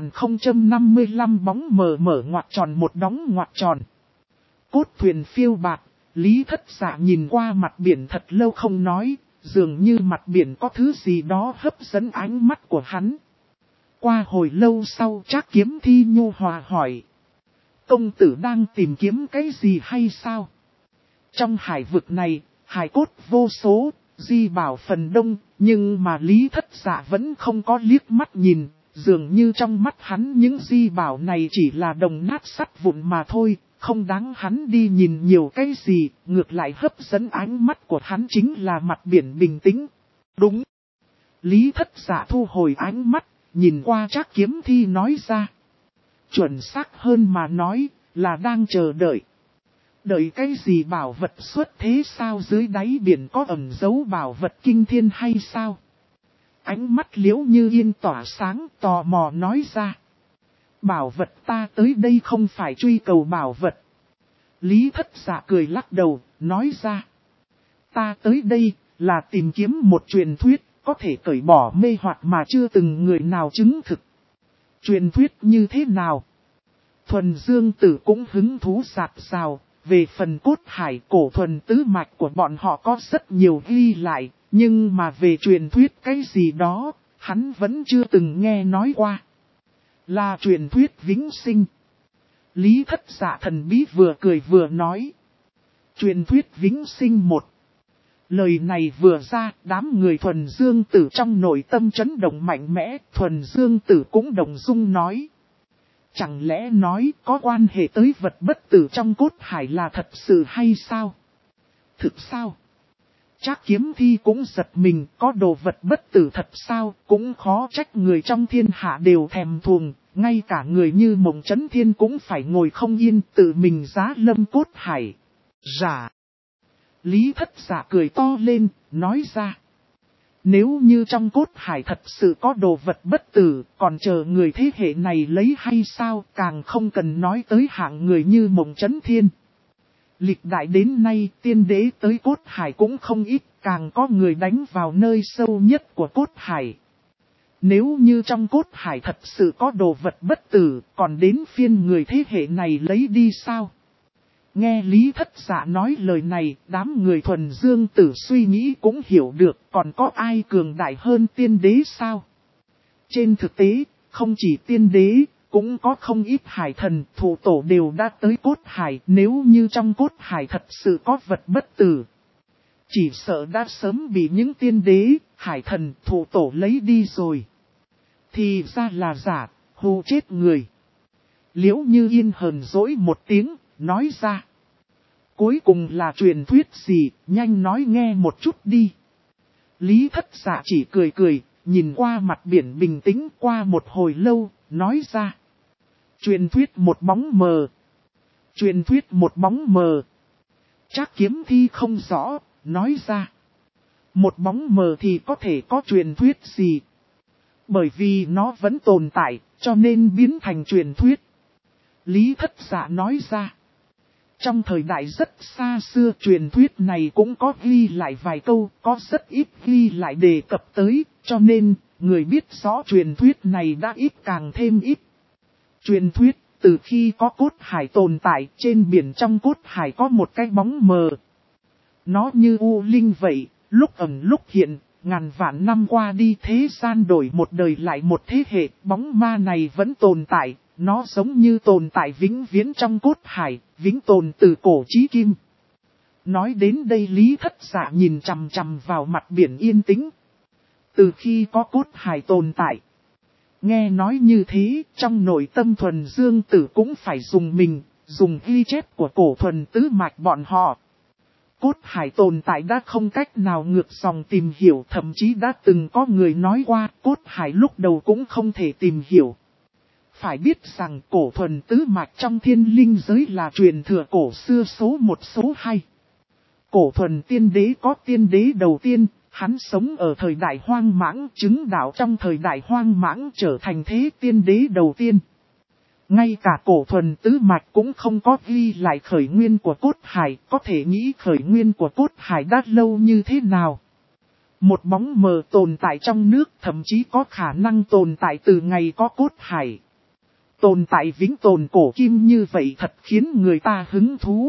2055 bóng mờ mở ngoặc tròn một đóng ngoặc tròn. Cốt thuyền phiêu bạt, Lý Thất Dạ nhìn qua mặt biển thật lâu không nói, dường như mặt biển có thứ gì đó hấp dẫn ánh mắt của hắn. Qua hồi lâu sau Trác Kiếm Thi nhu hòa hỏi. Công tử đang tìm kiếm cái gì hay sao? Trong hải vực này, hải cốt vô số, di bảo phần đông, nhưng mà Lý Thất Dạ vẫn không có liếc mắt nhìn, dường như trong mắt hắn những di bảo này chỉ là đồng nát sắt vụn mà thôi, không đáng hắn đi nhìn nhiều cái gì, ngược lại hấp dẫn ánh mắt của hắn chính là mặt biển bình tĩnh. Đúng. Lý Thất Dạ thu hồi ánh mắt, nhìn qua Trác Kiếm Thi nói ra. Chuẩn xác hơn mà nói, là đang chờ đợi. Đợi cái gì bảo vật xuất thế sao, dưới đáy biển có ẩn dấu bảo vật kinh thiên hay sao? Ánh mắt Liễu Như Yên tỏa sáng, tò mò nói ra. Bảo vật, ta tới đây không phải truy cầu bảo vật. Lý Thất Dạ cười lắc đầu, nói ra. Ta tới đây, là tìm kiếm một truyền thuyết, có thể cởi bỏ mê hoặc mà chưa từng người nào chứng thực. Truyền thuyết như thế nào? Thuần Dương Tử cũng hứng thú sạc sào, về phần cốt hải cổ thuần tứ mạch của bọn họ có rất nhiều ghi lại, nhưng mà về truyền thuyết cái gì đó, hắn vẫn chưa từng nghe nói qua. Là truyền thuyết vĩnh sinh. Lý Thất Dạ thần bí vừa cười vừa nói. Truyền thuyết vĩnh sinh một. Lời này vừa ra, đám người Thuần Dương Tử trong nội tâm chấn động mạnh mẽ, Thuần Dương Tử cũng đồng dung nói. Chẳng lẽ nói có quan hệ tới vật bất tử trong cốt hải là thật sự hay sao? Thực sao? Trác Kiếm Thi cũng giật mình, có đồ vật bất tử thật sao, cũng khó trách người trong thiên hạ đều thèm thuồng, ngay cả người như Mộng Chấn Thiên cũng phải ngồi không yên tự mình giá lâm cốt hải. Dạ. Lý Thất Dạ cười to lên, nói ra. Nếu như trong cốt hải thật sự có đồ vật bất tử, còn chờ người thế hệ này lấy hay sao, càng không cần nói tới hạng người như Mộng Chấn Thiên. Lịch đại đến nay, tiên đế tới cốt hải cũng không ít, càng có người đánh vào nơi sâu nhất của cốt hải. Nếu như trong cốt hải thật sự có đồ vật bất tử, còn đến phiên người thế hệ này lấy đi sao? Nghe Lý Thất Dạ nói lời này, đám người Thuần Dương Tử suy nghĩ cũng hiểu được, còn có ai cường đại hơn tiên đế sao? Trên thực tế, không chỉ tiên đế, cũng có không ít hải thần, thủ tổ đều đã tới cốt hải, nếu như trong cốt hải thật sự có vật bất tử. Chỉ sợ đã sớm bị những tiên đế, hải thần, thủ tổ lấy đi rồi. Thì ra là giả, hù chết người. Liễu Như Yên hờn dỗi một tiếng, nói ra. Cuối cùng là truyền thuyết gì, nhanh nói nghe một chút đi. Lý Thất Dạ chỉ cười cười, nhìn qua mặt biển bình tĩnh qua một hồi lâu, nói ra. Truyền thuyết một bóng mờ. Truyền thuyết một bóng mờ. Trác Kiếm Thi không rõ, nói ra. Một bóng mờ thì có thể có truyền thuyết gì? Bởi vì nó vẫn tồn tại, cho nên biến thành truyền thuyết. Lý Thất Dạ nói ra. Trong thời đại rất xa xưa truyền thuyết này cũng có ghi lại vài câu, có rất ít ghi lại đề cập tới, cho nên người biết rõ truyền thuyết này đã ít càng thêm ít. Truyền thuyết, từ khi có cốt hải tồn tại, trên biển trong cốt hải có một cái bóng mờ. Nó như u linh vậy, lúc ẩn lúc hiện, ngàn vạn năm qua đi thế gian đổi một đời lại một thế hệ, bóng ma này vẫn tồn tại. Nó giống như tồn tại vĩnh viễn trong cốt hải, vĩnh tồn từ cổ chí kim. Nói đến đây Lý Thất Dạ nhìn chằm chằm vào mặt biển yên tĩnh. Từ khi có cốt hải tồn tại. Nghe nói như thế, trong nội tâm Thuần Dương Tử cũng phải dùng mình, dùng ghi chép của cổ thuần tứ mạch bọn họ. Cốt hải tồn tại đã không cách nào ngược dòng tìm hiểu, thậm chí đã từng có người nói qua cốt hải lúc đầu cũng không thể tìm hiểu. Phải biết rằng cổ thuần tứ mạch trong thiên linh giới là truyền thừa cổ xưa số 1 số 2. Cổ thuần tiên đế có tiên đế đầu tiên, hắn sống ở thời đại hoang mãng, chứng đạo trong thời đại hoang mãng trở thành thế tiên đế đầu tiên. Ngay cả cổ thuần tứ mạch cũng không có ghi lại khởi nguyên của cốt hải, có thể nghĩ khởi nguyên của cốt hải đã lâu như thế nào. Một bóng mờ tồn tại trong nước thậm chí có khả năng tồn tại từ ngày có cốt hải. Tồn tại vĩnh tồn cổ kim như vậy thật khiến người ta hứng thú.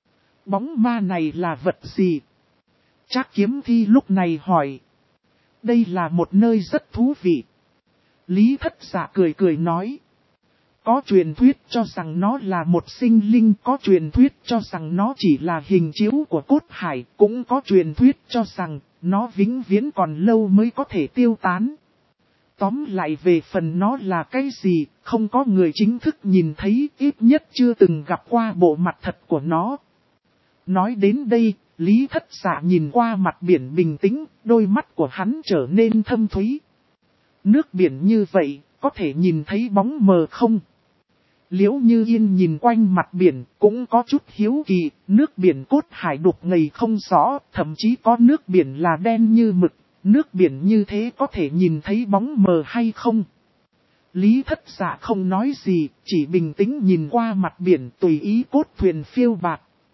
Bóng ma này là vật gì? Trác Kiếm Thi lúc này hỏi. Đây là một nơi rất thú vị. Lý Thất Dạ cười cười nói. Có truyền thuyết cho rằng nó là một sinh linh, có truyền thuyết cho rằng nó chỉ là hình chiếu của cốt hải, cũng có truyền thuyết cho rằng nó vĩnh viễn còn lâu mới có thể tiêu tán. Tóm lại về phần nó là cái gì, không có người chính thức nhìn thấy, ít nhất chưa từng gặp qua bộ mặt thật của nó. Nói đến đây, Lý Thất Dạ nhìn qua mặt biển bình tĩnh, đôi mắt của hắn trở nên thâm thúy. Nước biển như vậy, có thể nhìn thấy bóng mờ không? Liễu Như Yên nhìn quanh mặt biển, cũng có chút hiếu kỳ, nước biển cốt hải đục ngầu không rõ, thậm chí có nước biển là đen như mực. Nước biển như thế có thể nhìn thấy bóng mờ hay không? Lý Thất Dạ không nói gì, chỉ bình tĩnh nhìn qua mặt biển tùy ý cốt thuyền phiêu bạt.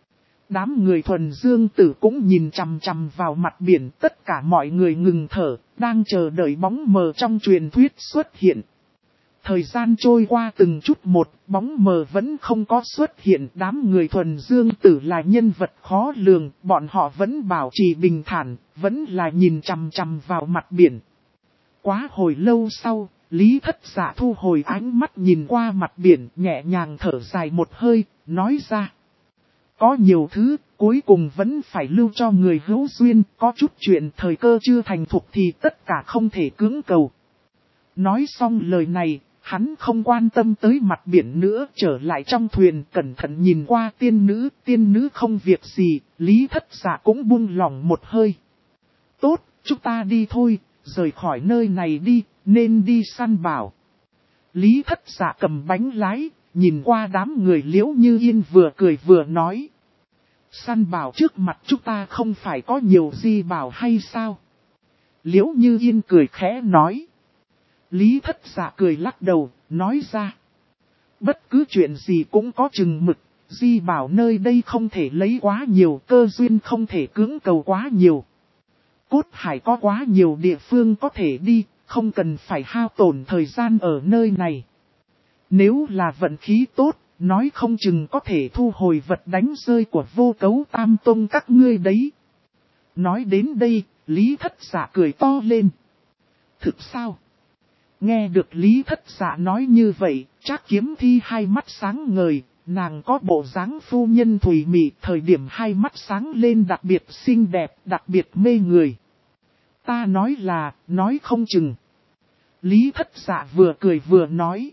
Đám người thuần dương tử cũng nhìn chằm chằm vào mặt biển, tất cả mọi người ngừng thở, đang chờ đợi bóng mờ trong truyền thuyết xuất hiện. Thời gian trôi qua từng chút một, bóng mờ vẫn không có xuất hiện. Đám người thuần dương tử là nhân vật khó lường, bọn họ vẫn bảo trì bình thản, vẫn là nhìn chằm chằm vào mặt biển. Quá hồi lâu sau, Lý Thất Dạ thu hồi ánh mắt nhìn qua mặt biển, nhẹ nhàng thở dài một hơi, nói ra. Có nhiều thứ, cuối cùng vẫn phải lưu cho người hữu duyên, có chút chuyện thời cơ chưa thành thục thì tất cả không thể cưỡng cầu. Nói xong lời này, hắn không quan tâm tới mặt biển nữa, trở lại trong thuyền cẩn thận nhìn qua tiên nữ không việc gì, Lý Thất Dạ cũng buông lỏng một hơi. Tốt, chúng ta đi thôi, rời khỏi nơi này đi, nên đi săn bảo. Lý Thất Dạ cầm bánh lái, nhìn qua đám người Liễu Như Yên vừa cười vừa nói. Săn bảo trước mặt chúng ta không phải có nhiều di bảo hay sao? Liễu Như Yên cười khẽ nói. Lý Thất Dạ cười lắc đầu, nói ra. Bất cứ chuyện gì cũng có chừng mực, di bảo nơi đây không thể lấy quá nhiều, cơ duyên không thể cưỡng cầu quá nhiều. Cốt Hải có quá nhiều địa phương có thể đi, không cần phải hao tổn thời gian ở nơi này. Nếu là vận khí tốt, nói không chừng có thể thu hồi vật đánh rơi của Vô Cấu Tam Tông các ngươi đấy. Nói đến đây, Lý Thất Dạ cười to lên. Thực sao? Nghe được Lý Thất Dạ nói như vậy, Trác Kiếm Thi hai mắt sáng ngời, nàng có bộ dáng phu nhân thùy mị, thời điểm hai mắt sáng lên đặc biệt xinh đẹp, đặc biệt mê người. Ta nói là, nói không chừng. Lý Thất Dạ vừa cười vừa nói.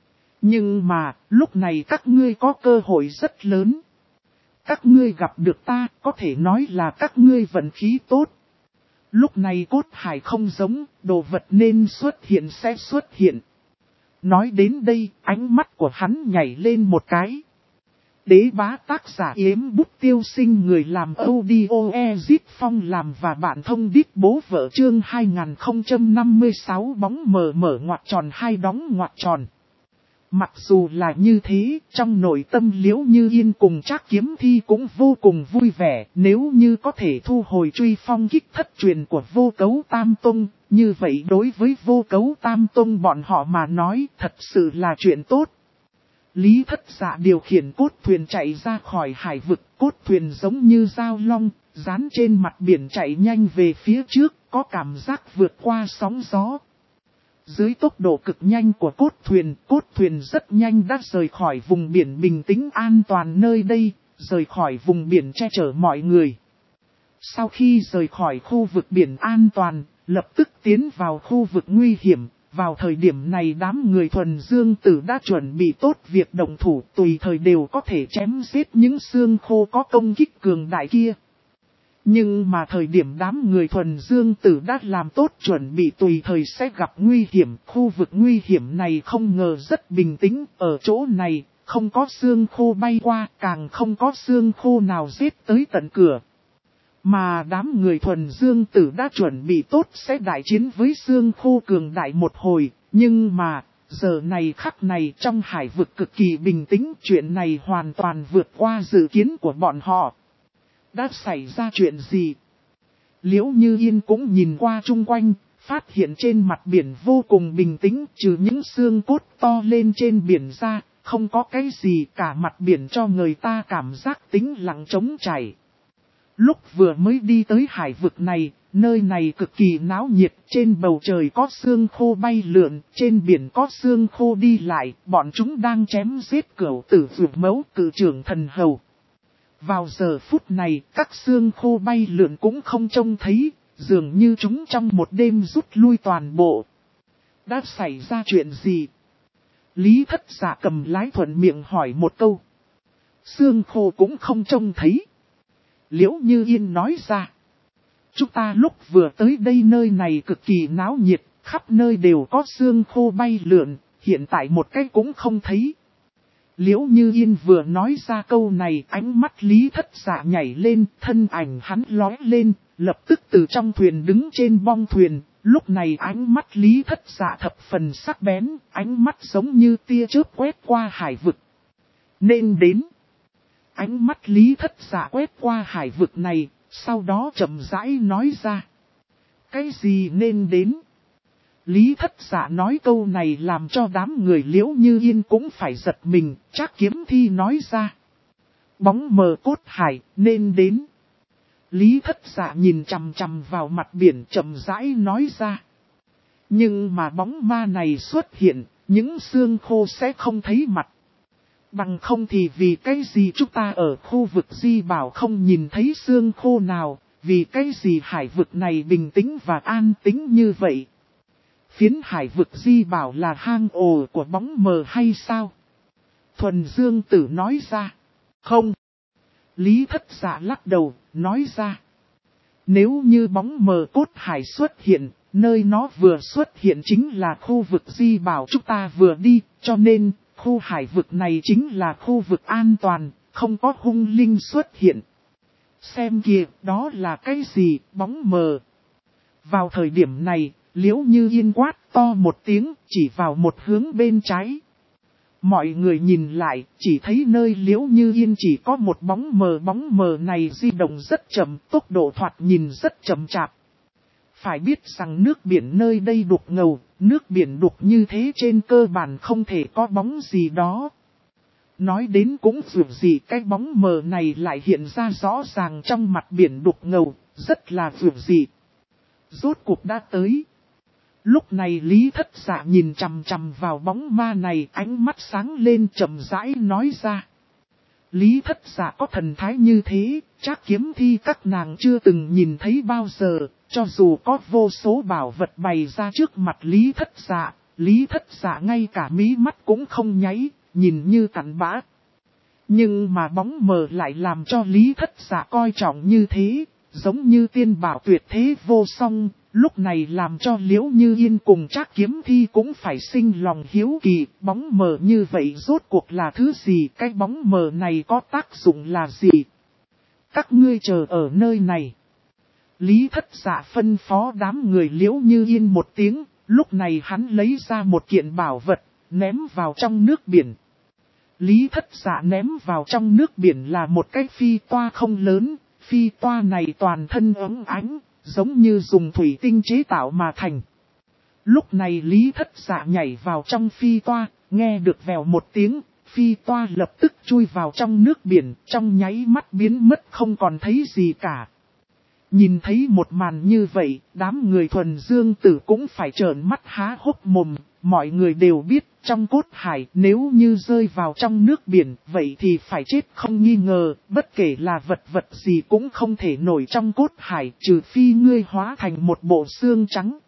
Nhưng mà, lúc này các ngươi có cơ hội rất lớn. Các ngươi gặp được ta, có thể nói là các ngươi vận khí tốt. Lúc này Cốt Hải không giống, đồ vật nên xuất hiện sẽ xuất hiện. Nói đến đây, ánh mắt của hắn nhảy lên một cái. Đế bá tác giả Yếm Bút Tiêu Sinh, người làm audio Ezit Phong làm và bạn thông điệp bố vợ chương 2056 bóng mờ mở ngoặc tròn hai đóng ngoặc tròn. Mặc dù là như thế, trong nội tâm Liễu Như Yên cùng Trác Kiếm Thi cũng vô cùng vui vẻ, nếu như có thể thu hồi truy phong kích thất truyền của Vô Cấu Tam Tông, như vậy đối với Vô Cấu Tam Tông bọn họ mà nói thật sự là chuyện tốt. Lý Thất Dạ điều khiển cốt thuyền chạy ra khỏi hải vực, cốt thuyền giống như dao long, dán trên mặt biển chạy nhanh về phía trước, có cảm giác vượt qua sóng gió. Dưới tốc độ cực nhanh của cốt thuyền rất nhanh đã rời khỏi vùng biển bình tĩnh an toàn nơi đây, rời khỏi vùng biển che chở mọi người. Sau khi rời khỏi khu vực biển an toàn, lập tức tiến vào khu vực nguy hiểm. Vào thời điểm này đám người thuần dương tử đã chuẩn bị tốt việc động thủ, tùy thời đều có thể chém giết những xương khô có công kích cường đại kia. Nhưng mà thời điểm đám người thuần dương tử đã làm tốt chuẩn bị tùy thời sẽ gặp nguy hiểm, khu vực nguy hiểm này không ngờ rất bình tĩnh, ở chỗ này không có xương khô bay qua, càng không có xương khô nào giết tới tận cửa. Mà đám người thuần dương tử đã chuẩn bị tốt sẽ đại chiến với xương khô cường đại một hồi, nhưng mà, giờ này khắc này trong hải vực cực kỳ bình tĩnh, chuyện này hoàn toàn vượt qua dự kiến của bọn họ. Đã xảy ra chuyện gì? Liễu Như Yên cũng nhìn qua chung quanh, phát hiện trên mặt biển vô cùng bình tĩnh, trừ những xương cốt to lên trên biển ra, không có cái gì, cả mặt biển cho người ta cảm giác tĩnh lặng trống chảy. Lúc vừa mới đi tới hải vực này, nơi này cực kỳ náo nhiệt, trên bầu trời có xương khô bay lượn, trên biển có xương khô đi lại, bọn chúng đang chém giết cửu tử vượt mẫu cử trưởng thần hầu. Vào giờ phút này, các xương khô bay lượn cũng không trông thấy, dường như chúng trong một đêm rút lui toàn bộ. Đã xảy ra chuyện gì? Lý Thất Dạ cầm lái thuận miệng hỏi một câu. Xương khô cũng không trông thấy. Liễu Như Yên nói ra. Chúng ta lúc vừa tới đây nơi này cực kỳ náo nhiệt, khắp nơi đều có xương khô bay lượn, hiện tại một cái cũng không thấy. Liễu Như Yên vừa nói ra câu này, ánh mắt Lý Thất Dạ nhảy lên, thân ảnh hắn lóe lên, lập tức từ trong thuyền đứng trên bong thuyền. Lúc này ánh mắt Lý Thất Dạ thập phần sắc bén, ánh mắt giống như tia chớp quét qua hải vực. Nên đến. Ánh mắt Lý Thất Dạ quét qua hải vực này, sau đó chậm rãi nói ra. Cái gì nên đến? Lý Thất Dạ nói câu này làm cho đám người Liễu Như Yên cũng phải giật mình, Trác Kiếm Thi nói ra. Bóng mờ cốt hải, nên đến. Lý Thất Dạ nhìn chằm chằm vào mặt biển chậm rãi nói ra. Nhưng mà bóng ma này xuất hiện, những xương khô sẽ không thấy mặt. Bằng không thì vì cái gì chúng ta ở khu vực Di Bảo không nhìn thấy xương khô nào, vì cái gì hải vực này bình tĩnh và an tĩnh như vậy. Phiến hải vực Di Bảo là hang ổ của bóng mờ hay sao? Thuần Dương Tử nói ra. Không. Lý Thất Dạ lắc đầu, nói ra. Nếu như bóng mờ cốt hải xuất hiện, nơi nó vừa xuất hiện chính là khu vực Di Bảo chúng ta vừa đi, cho nên khu hải vực này chính là khu vực an toàn, không có hung linh xuất hiện. Xem kìa, đó là cái gì, bóng mờ. Vào thời điểm này, Liễu Như Yên quát to một tiếng, chỉ vào một hướng bên trái. Mọi người nhìn lại, chỉ thấy nơi Liễu Như Yên chỉ có một bóng mờ này di động rất chậm, tốc độ thoạt nhìn rất chậm chạp. Phải biết rằng nước biển nơi đây đục ngầu, nước biển đục như thế trên cơ bản không thể có bóng gì đó. Nói đến cũng dù gì cái bóng mờ này lại hiện ra rõ ràng trong mặt biển đục ngầu, rất là dù gì. Rốt cuộc đã tới. Lúc này Lý Thất Dạ nhìn chằm chằm vào bóng ma này, ánh mắt sáng lên chậm rãi nói ra. Lý Thất Dạ có thần thái như thế, Trác Kiếm Thi các nàng chưa từng nhìn thấy bao giờ, cho dù có vô số bảo vật bày ra trước mặt Lý Thất Dạ ngay cả mí mắt cũng không nháy, nhìn như cặn bã. Nhưng mà bóng mờ lại làm cho Lý Thất Dạ coi trọng như thế, giống như tiên bảo tuyệt thế vô song. Lúc này làm cho Liễu Như Yên cùng Trác Kiếm Thi cũng phải sinh lòng hiếu kỳ, bóng mờ như vậy rốt cuộc là thứ gì, cái bóng mờ này có tác dụng là gì? Các ngươi chờ ở nơi này. Lý Thất Dạ phân phó đám người Liễu Như Yên một tiếng, lúc này hắn lấy ra một kiện bảo vật, ném vào trong nước biển. Lý Thất Dạ ném vào trong nước biển là một cái phi toa không lớn, phi toa này toàn thân óng ánh. Giống như dùng thủy tinh chế tạo mà thành. Lúc này Lý Thất Dạ nhảy vào trong phi toa, nghe được vèo một tiếng, phi toa lập tức chui vào trong nước biển, trong nháy mắt biến mất không còn thấy gì cả. Nhìn thấy một màn như vậy, đám người Thuần Dương Tử cũng phải trợn mắt há hốc mồm, mọi người đều biết trong cốt hải nếu như rơi vào trong nước biển, vậy thì phải chết không nghi ngờ, bất kể là vật gì cũng không thể nổi trong cốt hải, trừ phi ngươi hóa thành một bộ xương trắng.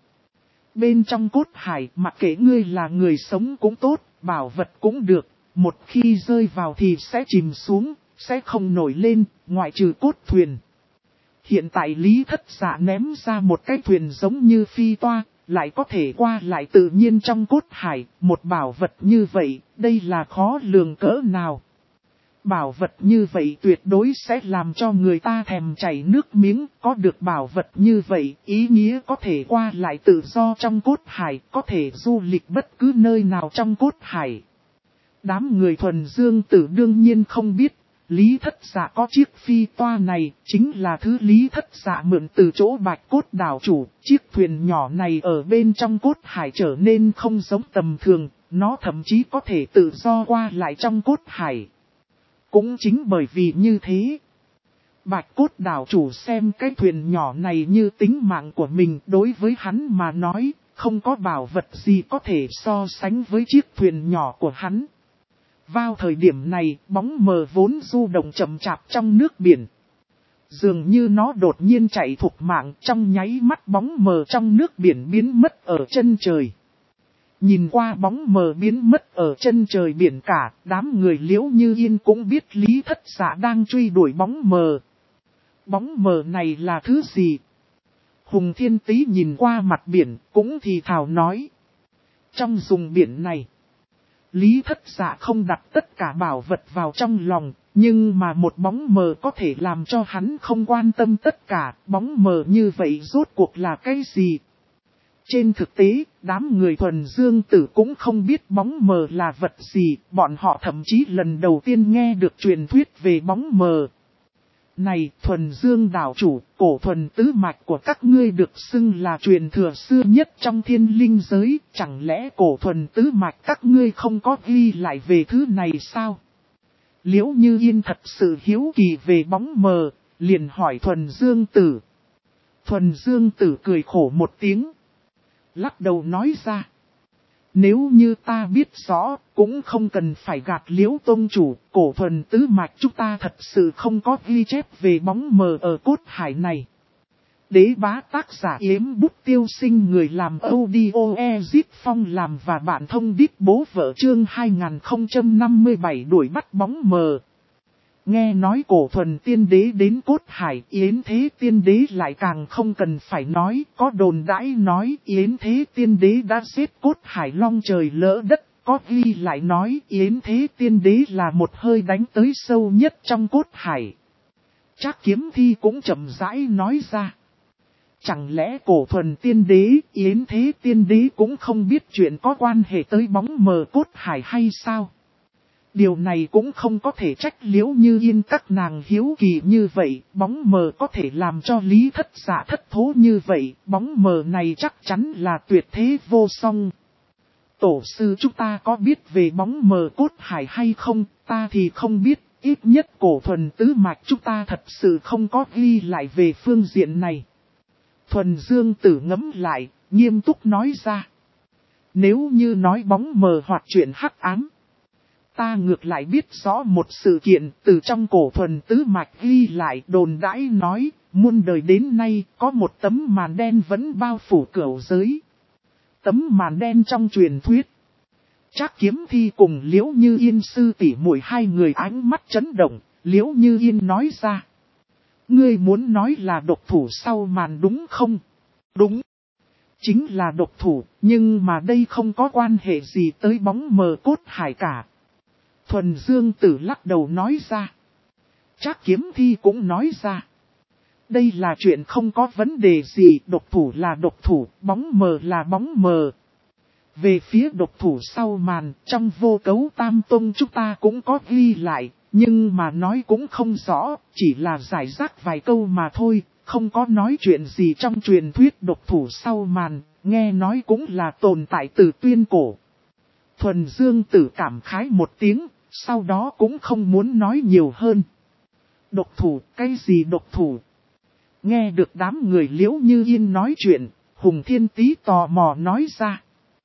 Bên trong cốt hải, mặc kệ ngươi là người sống cũng tốt, bảo vật cũng được, một khi rơi vào thì sẽ chìm xuống, sẽ không nổi lên, ngoại trừ cốt thuyền. Hiện tại Lý Thất Dạ ném ra một cái thuyền giống như phi toa, lại có thể qua lại tự nhiên trong cốt hải, một bảo vật như vậy, đây là khó lường cỡ nào. Bảo vật như vậy tuyệt đối sẽ làm cho người ta thèm chảy nước miếng, có được bảo vật như vậy, ý nghĩa có thể qua lại tự do trong cốt hải, có thể du lịch bất cứ nơi nào trong cốt hải. Đám người Thuần Dương Tử đương nhiên không biết. Lý Thất Dạ có chiếc phi toa này, chính là thứ Lý Thất Dạ mượn từ chỗ Bạch Cốt đảo chủ. Chiếc thuyền nhỏ này ở bên trong cốt hải trở nên không giống tầm thường, nó thậm chí có thể tự do qua lại trong cốt hải. Cũng chính bởi vì như thế, Bạch Cốt đảo chủ xem cái thuyền nhỏ này như tính mạng của mình, đối với hắn mà nói, không có bảo vật gì có thể so sánh với chiếc thuyền nhỏ của hắn. Vào thời điểm này, bóng mờ vốn du động chậm chạp trong nước biển. Dường như nó đột nhiên chạy thục mạng, trong nháy mắt bóng mờ trong nước biển biến mất ở chân trời. Nhìn qua bóng mờ biến mất ở chân trời biển cả, đám người Liễu Như Yên cũng biết Lý Thất Dạ đang truy đuổi bóng mờ. Bóng mờ này là thứ gì? Hùng Thiên Tý nhìn qua mặt biển, cũng thì thào nói. Trong vùng biển này, Lý Thất Dạ không đặt tất cả bảo vật vào trong lòng, nhưng mà một bóng mờ có thể làm cho hắn không quan tâm tất cả, bóng mờ như vậy rốt cuộc là cái gì? Trên thực tế, đám người thuần dương tử cũng không biết bóng mờ là vật gì, bọn họ thậm chí lần đầu tiên nghe được truyền thuyết về bóng mờ. Này, thuần dương đảo chủ, cổ thuần tứ mạch của các ngươi được xưng là truyền thừa xưa nhất trong thiên linh giới, chẳng lẽ cổ thuần tứ mạch các ngươi không có ghi lại về thứ này sao? Liễu Như Yên thật sự hiếu kỳ về bóng mờ, liền hỏi thuần dương tử. Thuần dương tử cười khổ một tiếng, lắc đầu nói ra. Nếu như ta biết rõ, cũng không cần phải gạt Liễu tông chủ, cổ thuần tứ mạch chúng ta thật sự không có ghi chép về bóng mờ ở cốt hải này. Đế bá tác giả Yếm Bút Tiêu Sinh, người làm audio Ezit Phong làm và bạn thông đít bố vợ chương 2057 đuổi bắt bóng mờ. Nghe nói cổ thuần tiên đế đến cốt hải, Yến Thế tiên đế lại càng không cần phải nói, có đồn đãi nói Yến Thế tiên đế đã xếp cốt hải long trời lỡ đất, có ghi lại nói Yến Thế tiên đế là một hơi đánh tới sâu nhất trong cốt hải. Trác Kiếm Thi cũng chậm rãi nói ra. Chẳng lẽ cổ thuần tiên đế, Yến Thế tiên đế cũng không biết chuyện có quan hệ tới bóng mờ cốt hải hay sao? Điều này cũng không có thể trách Liễu Như Yên các nàng hiếu kỳ như vậy, bóng mờ có thể làm cho Lý Thất Dạ thất thố như vậy, bóng mờ này chắc chắn là tuyệt thế vô song. Tổ sư chúng ta có biết về bóng mờ cốt hải hay không, ta thì không biết, ít nhất cổ thuần tứ mạch chúng ta thật sự không có ghi lại về phương diện này. Thuần Dương Tử ngẫm lại, nghiêm túc nói ra. Nếu như nói bóng mờ hoặc chuyện hắc ám, ta ngược lại biết rõ một sự kiện từ trong cổ thuần tứ mạch ghi lại đồn đãi nói, muôn đời đến nay có một tấm màn đen vẫn bao phủ cửu giới. Tấm màn đen trong truyền thuyết. Trác Kiếm Thi cùng Liễu Như Yên sư tỷ muội hai người ánh mắt chấn động, Liễu Như Yên nói ra. Ngươi muốn nói là độc thủ sau màn đúng không? Đúng. Chính là độc thủ, nhưng mà đây không có quan hệ gì tới bóng mờ cốt hải cả. Thuần Dương Tử lắc đầu nói ra. Trác Kiếm Thi cũng nói ra. Đây là chuyện không có vấn đề gì, độc thủ là độc thủ, bóng mờ là bóng mờ. Về phía độc thủ sau màn, trong vô cấu tam tông chúng ta cũng có ghi lại, nhưng mà nói cũng không rõ, chỉ là giải rác vài câu mà thôi, không có nói chuyện gì trong truyền thuyết độc thủ sau màn, nghe nói cũng là tồn tại từ tuyên cổ. Thuần Dương Tử cảm khái một tiếng, sau đó cũng không muốn nói nhiều hơn. Độc thủ, cái gì độc thủ? Nghe được đám người Liễu Như Yên nói chuyện, Hùng Thiên Tý tò mò nói ra.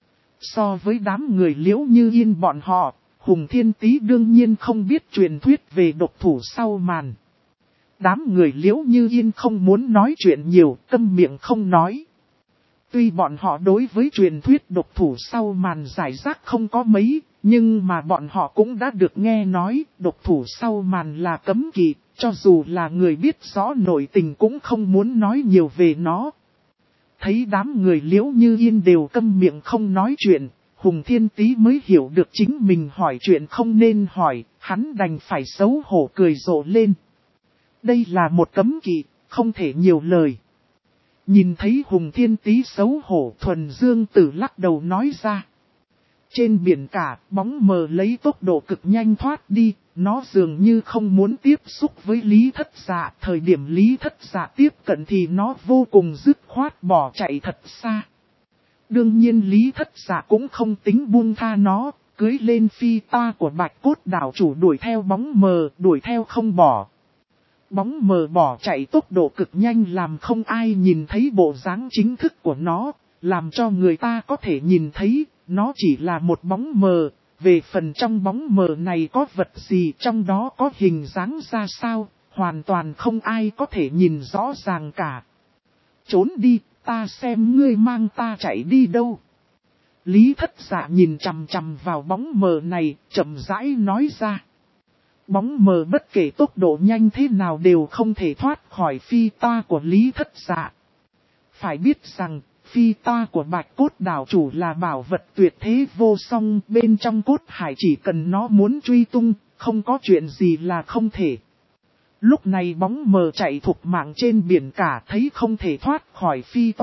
So với đám người Liễu Như Yên bọn họ, Hùng Thiên Tý đương nhiên không biết truyền thuyết về độc thủ sau màn. Đám người Liễu Như Yên không muốn nói chuyện nhiều, câm miệng không nói. Tuy bọn họ đối với truyền thuyết độc thủ sau màn giải rác không có mấy, nhưng mà bọn họ cũng đã được nghe nói độc thủ sau màn là cấm kỵ, cho dù là người biết rõ nội tình cũng không muốn nói nhiều về nó. Thấy đám người Liễu Như Yên đều câm miệng không nói chuyện, Hùng Thiên Tý mới hiểu được chính mình hỏi chuyện không nên hỏi, hắn đành phải xấu hổ cười rộ lên. Đây là một cấm kỵ, không thể nhiều lời. Nhìn thấy Hùng Thiên Tý xấu hổ, Thuần Dương Tử lắc đầu nói ra. Trên biển cả, bóng mờ lấy tốc độ cực nhanh thoát đi, nó dường như không muốn tiếp xúc với Lý Thất Dạ. Thời điểm Lý Thất Dạ tiếp cận thì nó vô cùng dứt khoát bỏ chạy thật xa. Đương nhiên Lý Thất Dạ cũng không tính buông tha nó, cưới lên phi ta của Bạch Cốt đảo chủ đuổi theo bóng mờ, đuổi theo không bỏ. Bóng mờ bỏ chạy tốc độ cực nhanh làm không ai nhìn thấy bộ dáng chính thức của nó, làm cho người ta có thể nhìn thấy, nó chỉ là một bóng mờ. Về phần trong bóng mờ này có vật gì, trong đó có hình dáng ra sao, hoàn toàn không ai có thể nhìn rõ ràng cả. Trốn đi, ta xem ngươi mang ta chạy đi đâu. Lý Thất Dạ nhìn chằm chằm vào bóng mờ này, chậm rãi nói ra. Bóng mờ bất kể tốc độ nhanh thế nào đều không thể thoát khỏi phi ta của Lý Thất Dạ. Phải biết rằng, phi ta của Bạch Cốt đảo chủ là bảo vật tuyệt thế vô song, bên trong cốt hải chỉ cần nó muốn truy tung, không có chuyện gì là không thể. Lúc này bóng mờ chạy thục mạng trên biển cả thấy không thể thoát khỏi phi toa,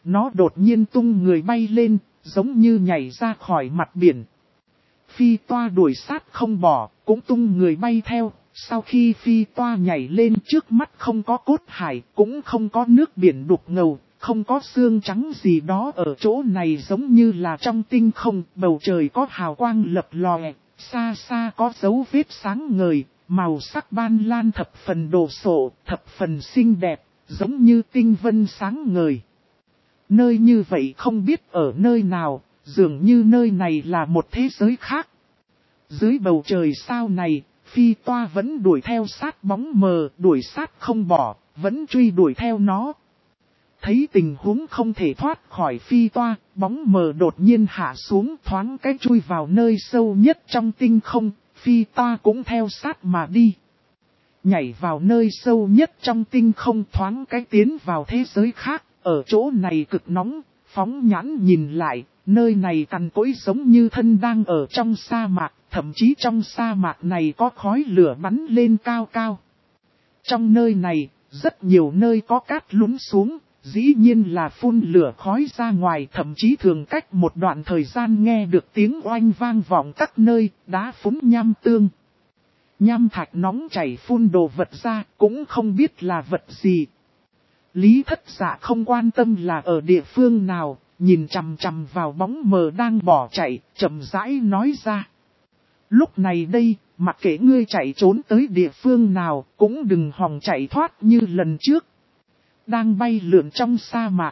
nó đột nhiên tung người bay lên, giống như nhảy ra khỏi mặt biển. Phi toa đuổi sát không bỏ, cũng tung người bay theo. Sau khi phi toa nhảy lên, trước mắt không có cốt hải, cũng không có nước biển đục ngầu, không có xương trắng gì đó ở chỗ này, giống như là trong tinh không, bầu trời có hào quang lập lòe, xa xa có dấu vết sáng ngời, màu sắc ban lan thập phần đồ sộ, thập phần xinh đẹp, giống như tinh vân sáng ngời. Nơi như vậy không biết ở nơi nào, dường như nơi này là một thế giới khác. Dưới bầu trời sao này, phi toa vẫn đuổi theo sát bóng mờ, đuổi sát không bỏ, vẫn truy đuổi theo nó. Thấy tình huống không thể thoát khỏi phi toa, bóng mờ đột nhiên hạ xuống, thoáng cái chui vào nơi sâu nhất trong tinh không, phi toa cũng theo sát mà đi. Nhảy vào nơi sâu nhất trong tinh không, thoáng cái tiến vào thế giới khác, ở chỗ này cực nóng, phóng nhãn nhìn lại, nơi này cằn cỗi giống như thân đang ở trong sa mạc, thậm chí trong sa mạc này có khói lửa bắn lên cao cao. Trong nơi này, rất nhiều nơi có cát lún xuống, dĩ nhiên là phun lửa khói ra ngoài, thậm chí thường cách một đoạn thời gian nghe được tiếng oanh vang vọng các nơi, đá phúng nham tương. Nham thạch nóng chảy phun đồ vật ra, cũng không biết là vật gì. Lý Thất Dạ không quan tâm là ở địa phương nào, nhìn chằm chằm vào bóng mờ đang bỏ chạy, chậm rãi nói ra. Lúc này đây, mặc kệ ngươi chạy trốn tới địa phương nào, cũng đừng hòng chạy thoát như lần trước. Đang bay lượn trong sa mạc,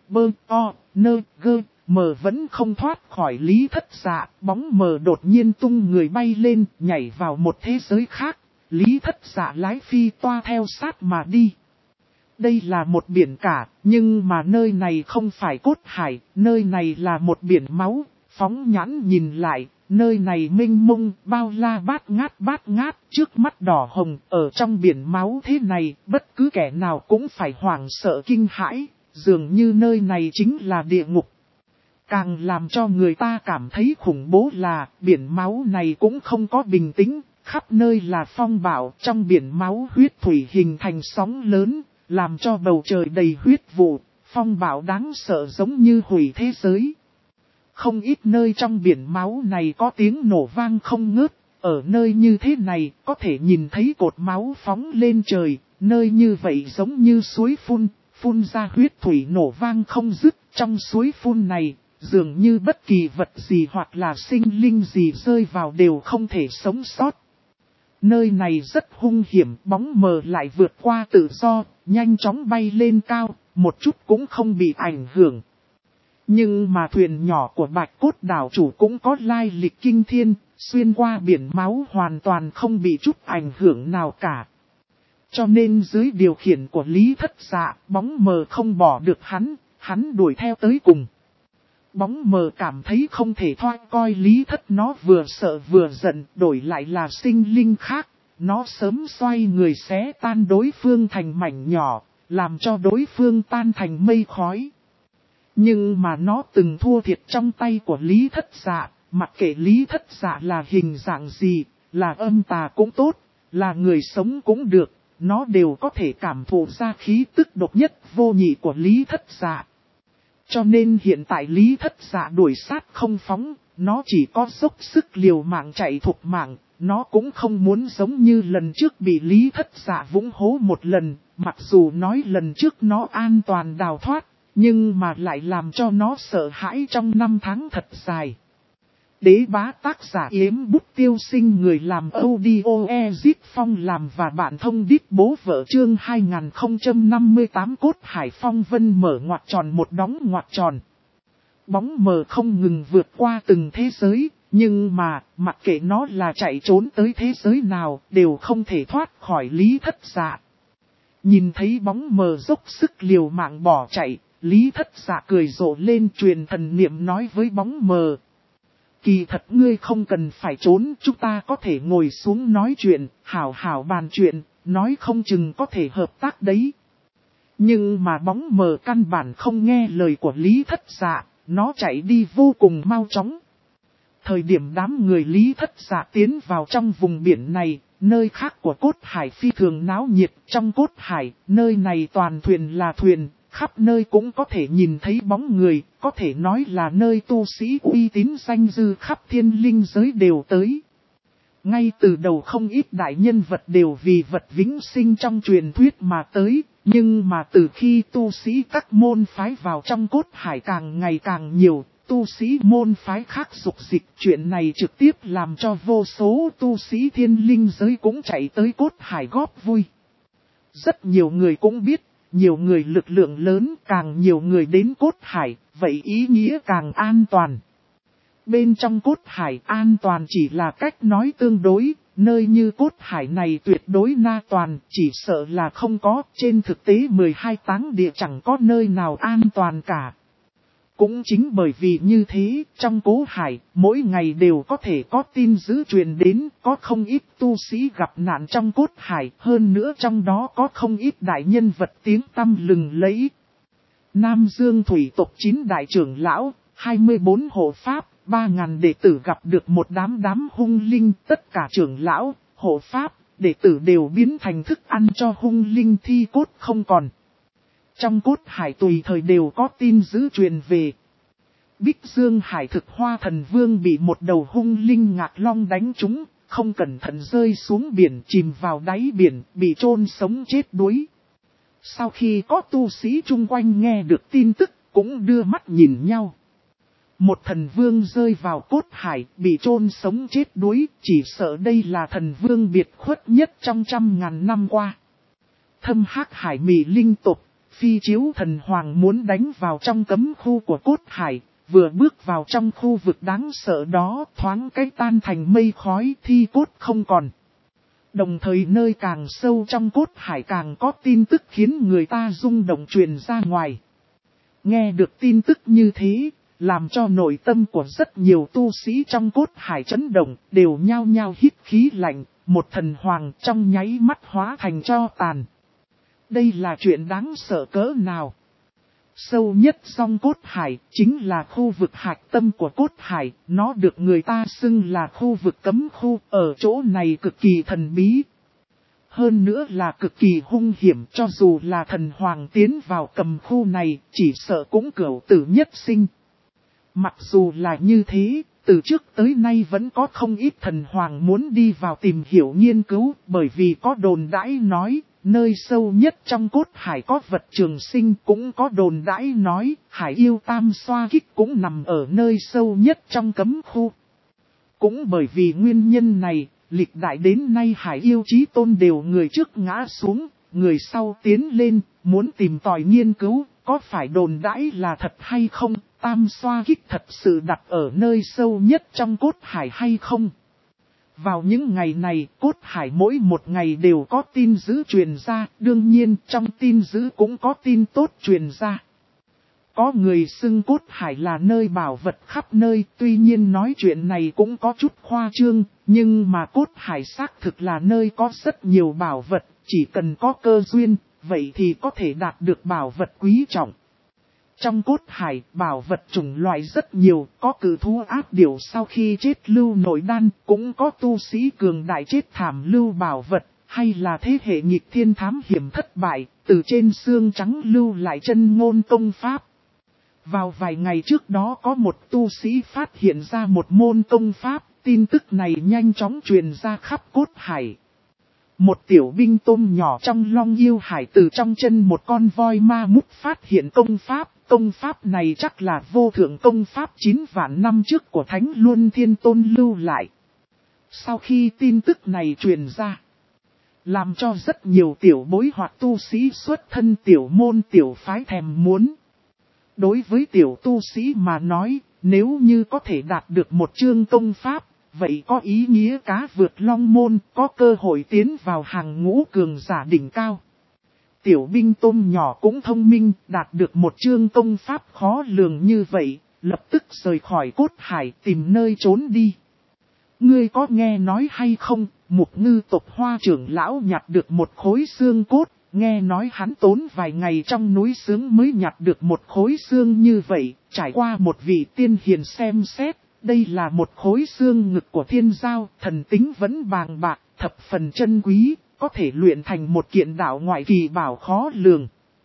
mờ vẫn không thoát khỏi Lý Thất Dạ, bóng mờ đột nhiên tung người bay lên, nhảy vào một thế giới khác. Lý Thất Dạ lái phi toa theo sát mà đi. Đây là một biển cả, nhưng mà nơi này không phải cốt hải, nơi này là một biển máu. Phóng nhãn nhìn lại, nơi này mênh mông, bao la bát ngát, trước mắt đỏ hồng, ở trong biển máu thế này, bất cứ kẻ nào cũng phải hoảng sợ kinh hãi, dường như nơi này chính là địa ngục. Càng làm cho người ta cảm thấy khủng bố là, biển máu này cũng không có bình tĩnh, khắp nơi là phong bạo, trong biển máu huyết thủy hình thành sóng lớn, làm cho bầu trời đầy huyết vụ, phong bạo đáng sợ giống như hủy thế giới. Không ít nơi trong biển máu này có tiếng nổ vang không ngớt, ở nơi như thế này có thể nhìn thấy cột máu phóng lên trời, nơi như vậy giống như suối phun ra huyết thủy nổ vang không dứt. Trong suối phun này, dường như bất kỳ vật gì hoặc là sinh linh gì rơi vào đều không thể sống sót. Nơi này rất hung hiểm, bóng mờ lại vượt qua tự do, nhanh chóng bay lên cao, một chút cũng không bị ảnh hưởng. Nhưng mà thuyền nhỏ của Bạch Cốt đảo chủ cũng có lai lịch kinh thiên, xuyên qua biển máu hoàn toàn không bị chút ảnh hưởng nào cả. Cho nên dưới điều khiển của Lý Thất Dạ, bóng mờ không bỏ được hắn đuổi theo tới cùng. Bóng mờ cảm thấy không thể thoát coi Lý Thất, nó vừa sợ vừa giận, đổi lại là sinh linh khác. Nó sớm xoay người xé tan đối phương thành mảnh nhỏ, làm cho đối phương tan thành mây khói. Nhưng mà nó từng thua thiệt trong tay của Lý Thất Dạ, mặc kệ Lý Thất Dạ là hình dạng gì, là âm tà cũng tốt, là người sống cũng được, nó đều có thể cảm thụ ra khí tức độc nhất vô nhị của Lý Thất Dạ. Cho nên hiện tại Lý Thất Dạ đuổi sát không phóng, nó chỉ có dốc sức liều mạng chạy thục mạng, nó cũng không muốn giống như lần trước bị Lý Thất Dạ vũng hố một lần, mặc dù nói lần trước nó an toàn đào thoát, nhưng mà lại làm cho nó sợ hãi trong 5 tháng thật dài. Đế bá tác giả Yếm Bút Tiêu Sinh, người làm audio Ezit Phong làm và bạn thông đít bố vợ, chương 2058 Cốt Hải Phong Vân mở ngoặc tròn một đóng ngoặc tròn. Bóng mờ không ngừng vượt qua từng thế giới, nhưng mà mặc kệ nó là chạy trốn tới thế giới nào đều không thể thoát khỏi Lý Thất Dạ. Nhìn thấy bóng mờ dốc sức liều mạng bỏ chạy, Lý Thất Dạ cười rộ lên, truyền thần niệm nói với bóng mờ. Kỳ thật ngươi không cần phải trốn, chúng ta có thể ngồi xuống nói chuyện, hảo hảo bàn chuyện, nói không chừng có thể hợp tác đấy. Nhưng mà bóng mờ căn bản không nghe lời của Lý Thất Dạ, nó chạy đi vô cùng mau chóng. Thời điểm đám người Lý Thất Dạ tiến vào trong vùng biển này, nơi khác của Cốt Hải phi thường náo nhiệt. Trong Cốt Hải, nơi này toàn thuyền là thuyền, khắp nơi cũng có thể nhìn thấy bóng người, có thể nói là nơi tu sĩ uy tín danh dư khắp thiên linh giới đều tới. Ngay từ đầu không ít đại nhân vật đều vì vật vĩnh sinh trong truyền thuyết mà tới, nhưng mà từ khi tu sĩ các môn phái vào trong cốt hải càng ngày càng nhiều, tu sĩ môn phái khác dục dịch, chuyện này trực tiếp làm cho vô số tu sĩ thiên linh giới cũng chạy tới cốt hải góp vui. Rất nhiều người cũng biết, nhiều người lực lượng lớn, càng nhiều người đến cốt hải, vậy ý nghĩa càng an toàn. Bên trong cốt hải an toàn chỉ là cách nói tương đối, nơi như cốt hải này tuyệt đối na toàn, chỉ sợ là không có, trên thực tế 12 táng địa chẳng có nơi nào an toàn cả. Cũng chính bởi vì như thế, trong cố hải, mỗi ngày đều có thể có tin dữ truyền đến, có không ít tu sĩ gặp nạn trong cốt hải, hơn nữa trong đó có không ít đại nhân vật tiếng tăm lừng lẫy. Nam Dương thủy tộc 9 đại trưởng lão, 24 hộ pháp, 3.000 đệ tử gặp được một đám hung linh, tất cả trưởng lão, hộ pháp, đệ tử đều biến thành thức ăn cho hung linh thi cốt không còn. Trong cốt hải tùy thời đều có tin dữ truyền về. Bích Dương Hải Thực Hoa Thần Vương bị một đầu hung linh ngạc long đánh trúng, không cẩn thận rơi xuống biển chìm vào đáy biển, bị chôn sống chết đuối. Sau khi có tu sĩ chung quanh nghe được tin tức, cũng đưa mắt nhìn nhau. Một thần vương rơi vào cốt hải, bị chôn sống chết đuối, chỉ sợ đây là thần vương biệt khuất nhất trong 100.000 năm qua. Thâm Hắc Hải Mị linh tộc, Phi Chiếu Thần Hoàng muốn đánh vào trong cấm khu của cốt hải, vừa bước vào trong khu vực đáng sợ đó, thoáng cái tan thành mây khói, thi cốt không còn. Đồng thời nơi càng sâu trong cốt hải càng có tin tức khiến người ta rung động truyền ra ngoài. Nghe được tin tức như thế, làm cho nội tâm của rất nhiều tu sĩ trong cốt hải chấn động, đều nhao nhao hít khí lạnh, một thần hoàng trong nháy mắt hóa thành tro tàn. Đây là chuyện đáng sợ cỡ nào? Sâu nhất trong cốt hải chính là khu vực hạch tâm của cốt hải, nó được người ta xưng là khu vực cấm khu, ở chỗ này cực kỳ thần bí. Hơn nữa là cực kỳ hung hiểm, cho dù là thần hoàng tiến vào cầm khu này, chỉ sợ cũng cửu tử nhất sinh. Mặc dù là như thế, từ trước tới nay vẫn có không ít thần hoàng muốn đi vào tìm hiểu nghiên cứu, bởi vì có đồn đãi nói, nơi sâu nhất trong cốt hải có vật trường sinh, cũng có đồn đãi nói, hải yêu tam xoa kích cũng nằm ở nơi sâu nhất trong cấm khu. Cũng bởi vì nguyên nhân này, lịch đại đến nay hải yêu chí tôn đều người trước ngã xuống, người sau tiến lên, muốn tìm tòi nghiên cứu, có phải đồn đãi là thật hay không, tam xoa kích thật sự đặt ở nơi sâu nhất trong cốt hải hay không. Vào những ngày này, cốt hải mỗi một ngày đều có tin dữ truyền ra, đương nhiên trong tin dữ cũng có tin tốt truyền ra. Có người xưng cốt hải là nơi bảo vật khắp nơi, tuy nhiên nói chuyện này cũng có chút khoa trương, nhưng mà cốt hải xác thực là nơi có rất nhiều bảo vật, chỉ cần có cơ duyên, vậy thì có thể đạt được bảo vật quý trọng. Trong cốt hải, bảo vật chủng loại rất nhiều, có cử thú ác điểu sau khi chết lưu nội đan, cũng có tu sĩ cường đại chết thảm lưu bảo vật, hay là thế hệ nghịch thiên thám hiểm thất bại, từ trên xương trắng lưu lại chân ngôn công pháp. Vào vài ngày trước đó có một tu sĩ phát hiện ra một môn công pháp, tin tức này nhanh chóng truyền ra khắp cốt hải. Một tiểu binh tôm nhỏ trong Long Yêu Hải từ trong chân một con voi ma mút phát hiện công pháp này chắc là vô thượng công pháp 9 vạn năm trước của Thánh Luân Thiên Tôn lưu lại. Sau khi tin tức này truyền ra, làm cho rất nhiều tiểu bối hoặc tu sĩ xuất thân tiểu môn tiểu phái thèm muốn. Đối với tiểu tu sĩ mà nói, nếu như có thể đạt được một chương công pháp, vậy có ý nghĩa cá vượt long môn, có cơ hội tiến vào hàng ngũ cường giả đỉnh cao. Tiểu binh tôm nhỏ cũng thông minh, đạt được một chương công pháp khó lường như vậy, lập tức rời khỏi cốt hải tìm nơi trốn đi. Ngươi có nghe nói hay không, Mục Ngư tộc Hoa trưởng lão nhặt được một khối xương cốt, nghe nói hắn tốn vài ngày trong núi sướng mới nhặt được một khối xương như vậy, trải qua một vị tiên hiền xem xét, đây là một khối xương ngực của thiên giao, thần tính vẫn bàng bạc, thập phần chân quý, có thể luyện thành một kiện đạo ngoại kỳ bảo khó lường.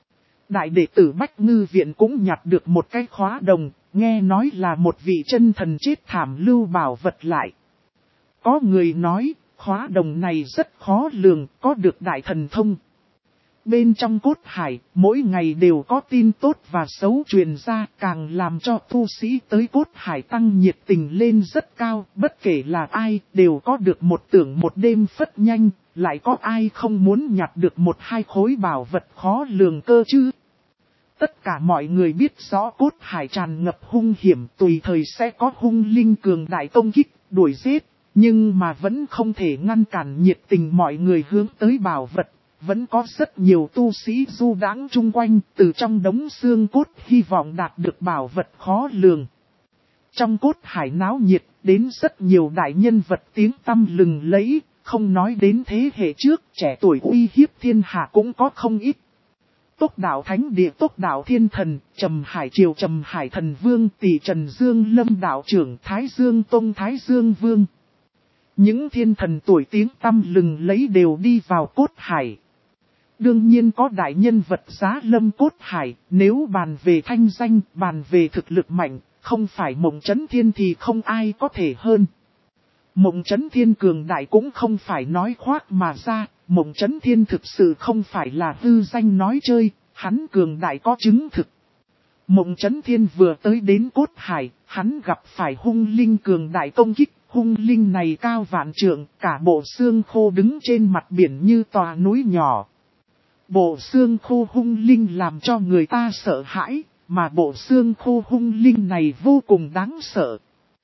Đại đệ tử Bách Ngư Viện cũng nhặt được một cái khóa đồng, nghe nói là một vị chân thần chết thảm lưu bảo vật lại. Có người nói, khóa đồng này rất khó lường, có được đại thần thông. Bên trong cốt hải, mỗi ngày đều có tin tốt và xấu truyền ra, càng làm cho tu sĩ tới cốt hải tăng nhiệt tình lên rất cao, bất kể là ai, đều có được một tưởng một đêm phất nhanh, lại có ai không muốn nhặt được một hai khối bảo vật khó lường cơ chứ. Tất cả mọi người biết rõ cốt hải tràn ngập hung hiểm, tùy thời sẽ có hung linh cường đại công kích, đuổi giết, nhưng mà vẫn không thể ngăn cản nhiệt tình mọi người hướng tới bảo vật. Vẫn có rất nhiều tu sĩ du đãng chung quanh, từ trong đống xương cốt hy vọng đạt được bảo vật khó lường. Trong cốt hải náo nhiệt, đến rất nhiều đại nhân vật tiếng tăm lừng lẫy, không nói đến thế hệ trước, trẻ tuổi uy hiếp thiên hạ cũng có không ít. Tốc đạo thánh địa, Tốc đạo thiên thần, Trầm Hải triều, Trầm Hải thần vương, Tỷ Trần Dương Lâm đạo trưởng, Thái Dương Tông, Thái Dương Vương. Những thiên thần tuổi tiếng tăm lừng lẫy đều đi vào cốt hải. Đương nhiên có đại nhân vật giá lâm cốt hải, nếu bàn về thanh danh, bàn về thực lực mạnh, không phải Mộng Chấn Thiên thì không ai có thể hơn. Mộng Chấn Thiên cường đại cũng không phải nói khoác mà ra, Mộng Chấn Thiên thực sự không phải là hư danh nói chơi, hắn cường đại có chứng thực. Mộng Chấn Thiên vừa tới đến cốt hải, hắn gặp phải hung linh cường đại công kích, hung linh này cao vạn trượng, cả bộ xương khô đứng trên mặt biển như tòa núi nhỏ. Bộ xương khô hung linh làm cho người ta sợ hãi, mà bộ xương khô hung linh này vô cùng đáng sợ.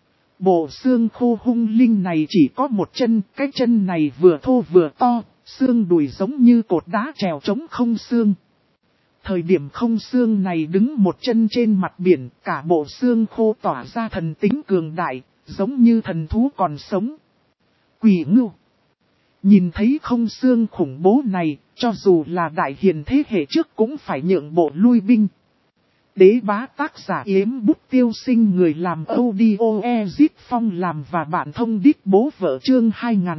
Bộ xương khô hung linh này chỉ có một chân, cái chân này vừa thô vừa to, xương đùi giống như cột đá trèo trống không xương. Thời điểm không xương này đứng một chân trên mặt biển, cả bộ xương khô tỏa ra thần tính cường đại, giống như thần thú còn sống. Quỷ ngưu. Nhìn thấy không xương khủng bố này, cho dù là đại hiền thế hệ trước cũng phải nhượng bộ lui binh. Đế bá tác giả Yếm Bút Tiêu Sinh, người làm audio Ezit Phong làm và bạn thông đít bố vợ chương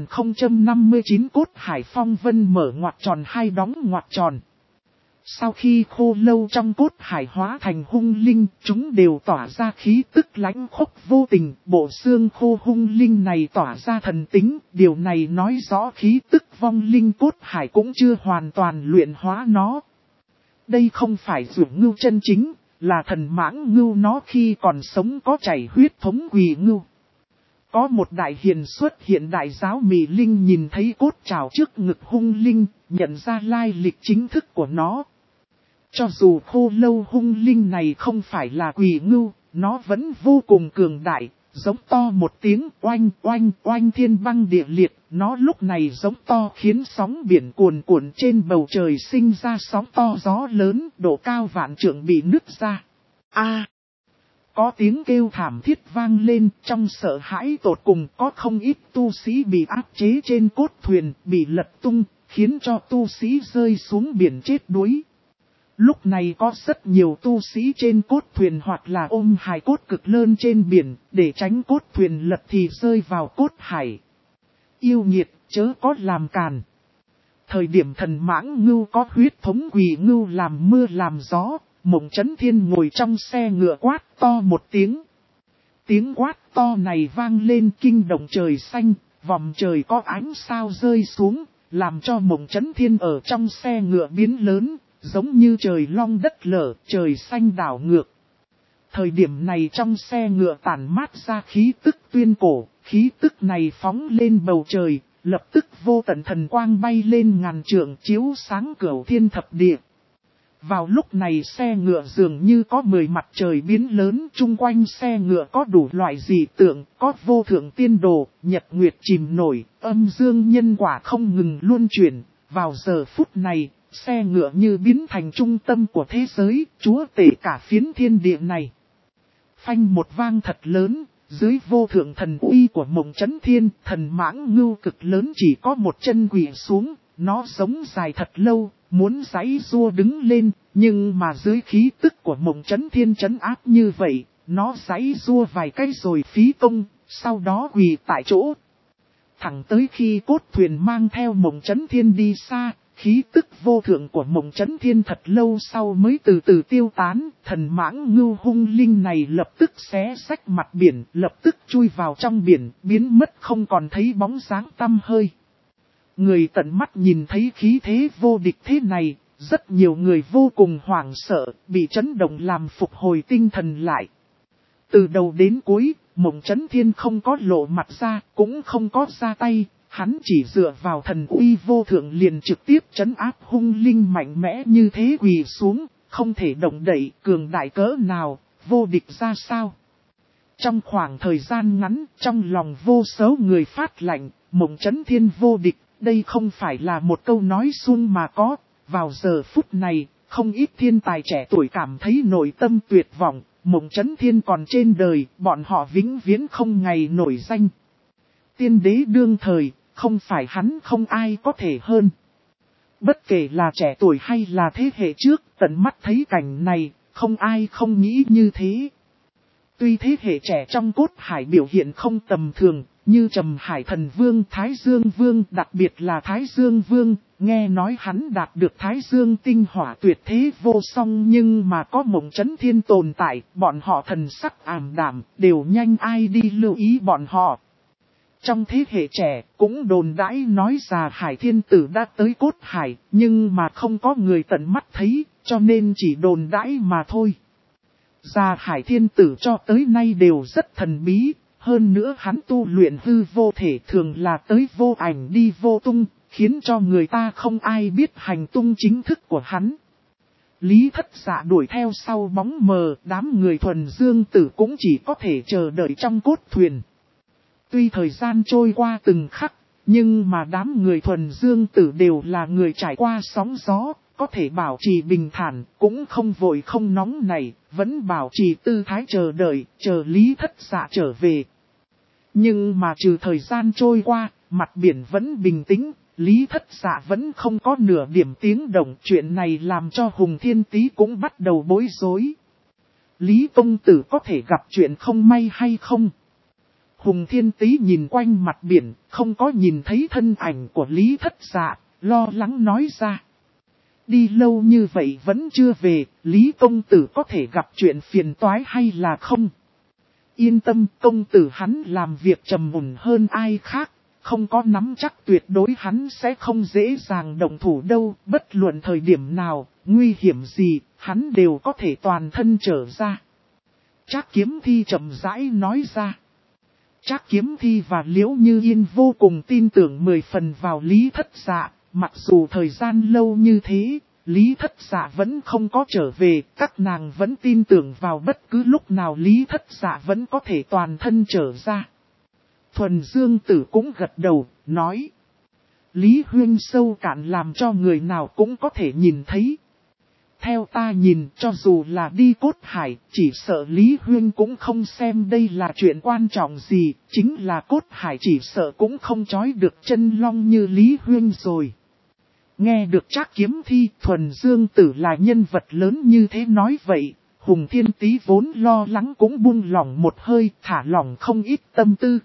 2059 cốt hải phong vân mở ngoặc tròn hai đóng ngoặc tròn. Sau khi khô lâu trong cốt hải hóa thành hung linh, chúng đều tỏa ra khí tức lãnh khốc vô tình, bộ xương khô hung linh này tỏa ra thần tính, điều này nói rõ khí tức vong linh cốt hải cũng chưa hoàn toàn luyện hóa nó. Đây không phải dưỡng ngưu chân chính, là thần mãng ngưu, nó khi còn sống có chảy huyết thống quỳ ngưu. Có một đại hiền xuất hiện, đại giáo Mị Linh nhìn thấy cốt trào trước ngực hung linh, nhận ra lai lịch chính thức của nó. Cho dù khô lâu hung linh này không phải là quỷ ngưu, nó vẫn vô cùng cường đại, giống to một tiếng oanh oanh oanh thiên băng địa liệt, nó lúc này giống to khiến sóng biển cuồn cuộn trên bầu trời sinh ra sóng to gió lớn, độ cao vạn trượng bị nứt ra. Có tiếng kêu thảm thiết vang lên, trong sợ hãi tột cùng có không ít tu sĩ bị áp chế trên cốt thuyền, bị lật tung, khiến cho tu sĩ rơi xuống biển chết đuối. Lúc này có rất nhiều tu sĩ trên cốt thuyền hoặc là ôm hài cốt cực lớn trên biển, để tránh cốt thuyền lật thì rơi vào cốt hải. Yêu nghiệt, chớ có làm càn. Thời điểm thần mãng ngưu có huyết thống quỷ ngưu làm mưa làm gió, Mộng Chấn Thiên ngồi trong xe ngựa quát to một tiếng. Tiếng quát to này vang lên kinh động trời xanh, vòng trời có ánh sao rơi xuống, làm cho Mộng Chấn Thiên ở trong xe ngựa biến lớn, giống như trời long đất lở, trời xanh đảo ngược. Thời điểm này trong xe ngựa tản mát ra khí tức tuyên cổ, khí tức này phóng lên bầu trời, lập tức vô tận thần quang bay lên ngàn trượng chiếu sáng cửu thiên thập địa. Vào lúc này xe ngựa dường như có 10 mặt trời biến lớn, chung quanh xe ngựa có đủ loại dị tượng, có vô thượng tiên đồ, nhật nguyệt chìm nổi, âm dương nhân quả không ngừng luân chuyển. Vào giờ phút này, xe ngựa như biến thành trung tâm của thế giới, chúa tể cả phiến thiên địa này. Phanh một vang thật lớn, dưới vô thượng thần uy của Mộng Chấn Thiên, thần mãng ngưu cực lớn chỉ có một chân quỳ xuống, nó sống dài thật lâu, muốn giãy giụa đứng lên, nhưng mà dưới khí tức của Mộng Chấn Thiên trấn áp như vậy, nó giãy giụa vài cái rồi phí công, sau đó quỳ tại chỗ. Thẳng tới khi cốt thuyền mang theo Mộng Chấn Thiên đi xa, khí tức vô thượng của Mộng Chấn Thiên thật lâu sau mới từ từ tiêu tán, thần mãng ngưu hung linh này lập tức xé rách mặt biển, lập tức chui vào trong biển, biến mất không còn thấy bóng dáng tăm hơi. Người tận mắt nhìn thấy khí thế vô địch thế này, rất nhiều người vô cùng hoảng sợ, bị chấn động làm phục hồi tinh thần lại. Từ đầu đến cuối, Mộng Chấn Thiên không có lộ mặt ra, cũng không có ra tay, hắn chỉ dựa vào thần uy vô thượng liền trực tiếp trấn áp hung linh mạnh mẽ như thế quỳ xuống, không thể động đậy, cường đại cỡ nào, vô địch ra sao. Trong khoảng thời gian ngắn, trong lòng vô số người phát lạnh, Mộng Chấn Thiên vô địch, đây không phải là một câu nói suông mà có. Vào giờ phút này, không ít thiên tài trẻ tuổi cảm thấy nội tâm tuyệt vọng, Mộng Chấn Thiên còn trên đời, bọn họ vĩnh viễn không ngày nổi danh. Tiên đế đương thời, không phải hắn không ai có thể hơn. Bất kể là trẻ tuổi hay là thế hệ trước, tận mắt thấy cảnh này, không ai không nghĩ như thế. Tuy thế hệ trẻ trong cốt hải biểu hiện không tầm thường, như Trầm Hải Thần Vương, Thái Dương Vương, đặc biệt là Thái Dương Vương, nghe nói hắn đạt được Thái Dương tinh hỏa tuyệt thế vô song nhưng mà có Mộng Chấn Thiên tồn tại, bọn họ thần sắc ảm đạm, đều nhanh ai đi lưu ý bọn họ. Trong thế hệ trẻ cũng đồn đãi nói Già Hải Thiên Tử đã tới cốt hải, nhưng mà không có người tận mắt thấy, cho nên chỉ đồn đãi mà thôi. Già Hải Thiên Tử cho tới nay đều rất thần bí, hơn nữa hắn tu luyện hư vô thể thường là tới vô ảnh đi vô tung, khiến cho người ta không ai biết hành tung chính thức của hắn. Lý Thất Dạ đuổi theo sau bóng mờ, đám người thuần dương tử cũng chỉ có thể chờ đợi trong cốt thuyền. Tuy thời gian trôi qua từng khắc, nhưng mà đám người thuần dương tử đều là người trải qua sóng gió, có thể bảo trì bình thản, cũng không vội không nóng này, vẫn bảo trì tư thái chờ đợi, chờ Lý Thất Dạ trở về. Nhưng mà trừ thời gian trôi qua, mặt biển vẫn bình tĩnh, Lý Thất Dạ vẫn không có nửa điểm tiếng động, chuyện này làm cho Hùng Thiên Tý cũng bắt đầu bối rối. Lý công tử có thể gặp chuyện không may hay không? Hùng Thiên Tý nhìn quanh mặt biển, không có nhìn thấy thân ảnh của Lý Thất Dạ, lo lắng nói ra. Đi lâu như vậy vẫn chưa về, Lý công tử có thể gặp chuyện phiền toái hay là không? Yên tâm, công tử hắn làm việc trầm ổn hơn ai khác, không có nắm chắc tuyệt đối hắn sẽ không dễ dàng động thủ đâu, bất luận thời điểm nào, nguy hiểm gì, hắn đều có thể toàn thân trở ra. Trác Kiếm Thi chậm rãi nói ra. Trác Kiếm Thi và Liễu Như Yên vô cùng tin tưởng 10 phần vào Lý Thất Dạ, mặc dù thời gian lâu như thế, Lý Thất Dạ vẫn không có trở về, các nàng vẫn tin tưởng vào bất cứ lúc nào Lý Thất Dạ vẫn có thể toàn thân trở ra. Thuần Dương Tử cũng gật đầu, nói. Lý Huyên sâu cạn làm cho người nào cũng có thể nhìn thấy. Theo ta nhìn, cho dù là đi cốt hải, chỉ sợ Lý Huyên cũng không xem đây là chuyện quan trọng gì, chính là cốt hải chỉ sợ cũng không trói được chân long như Lý Huyên rồi. Nghe được Trác Kiếm Thi, Thuần Dương Tử là nhân vật lớn như thế nói vậy, Hùng Thiên Tý vốn lo lắng cũng buông lỏng một hơi, thả lỏng không ít tâm tư.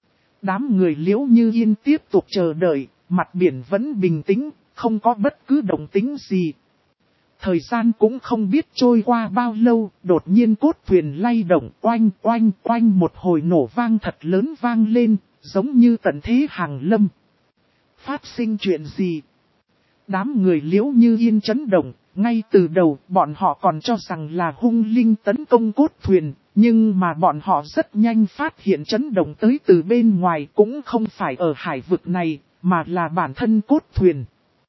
Đám người Liễu Như Yên tiếp tục chờ đợi, mặt biển vẫn bình tĩnh, không có bất cứ động tĩnh gì. Thời gian cũng không biết trôi qua bao lâu, đột nhiên cốt thuyền lay động, oanh oanh oanh một hồi nổ vang thật lớn vang lên, giống như tận thế hàng lâm. Phát sinh chuyện gì? Đám người Liễu Như Yên chấn động, ngay từ đầu bọn họ còn cho rằng là hung linh tấn công cốt thuyền, nhưng mà bọn họ rất nhanh phát hiện chấn động tới từ bên ngoài cũng không phải ở hải vực này, mà là bản thân cốt thuyền.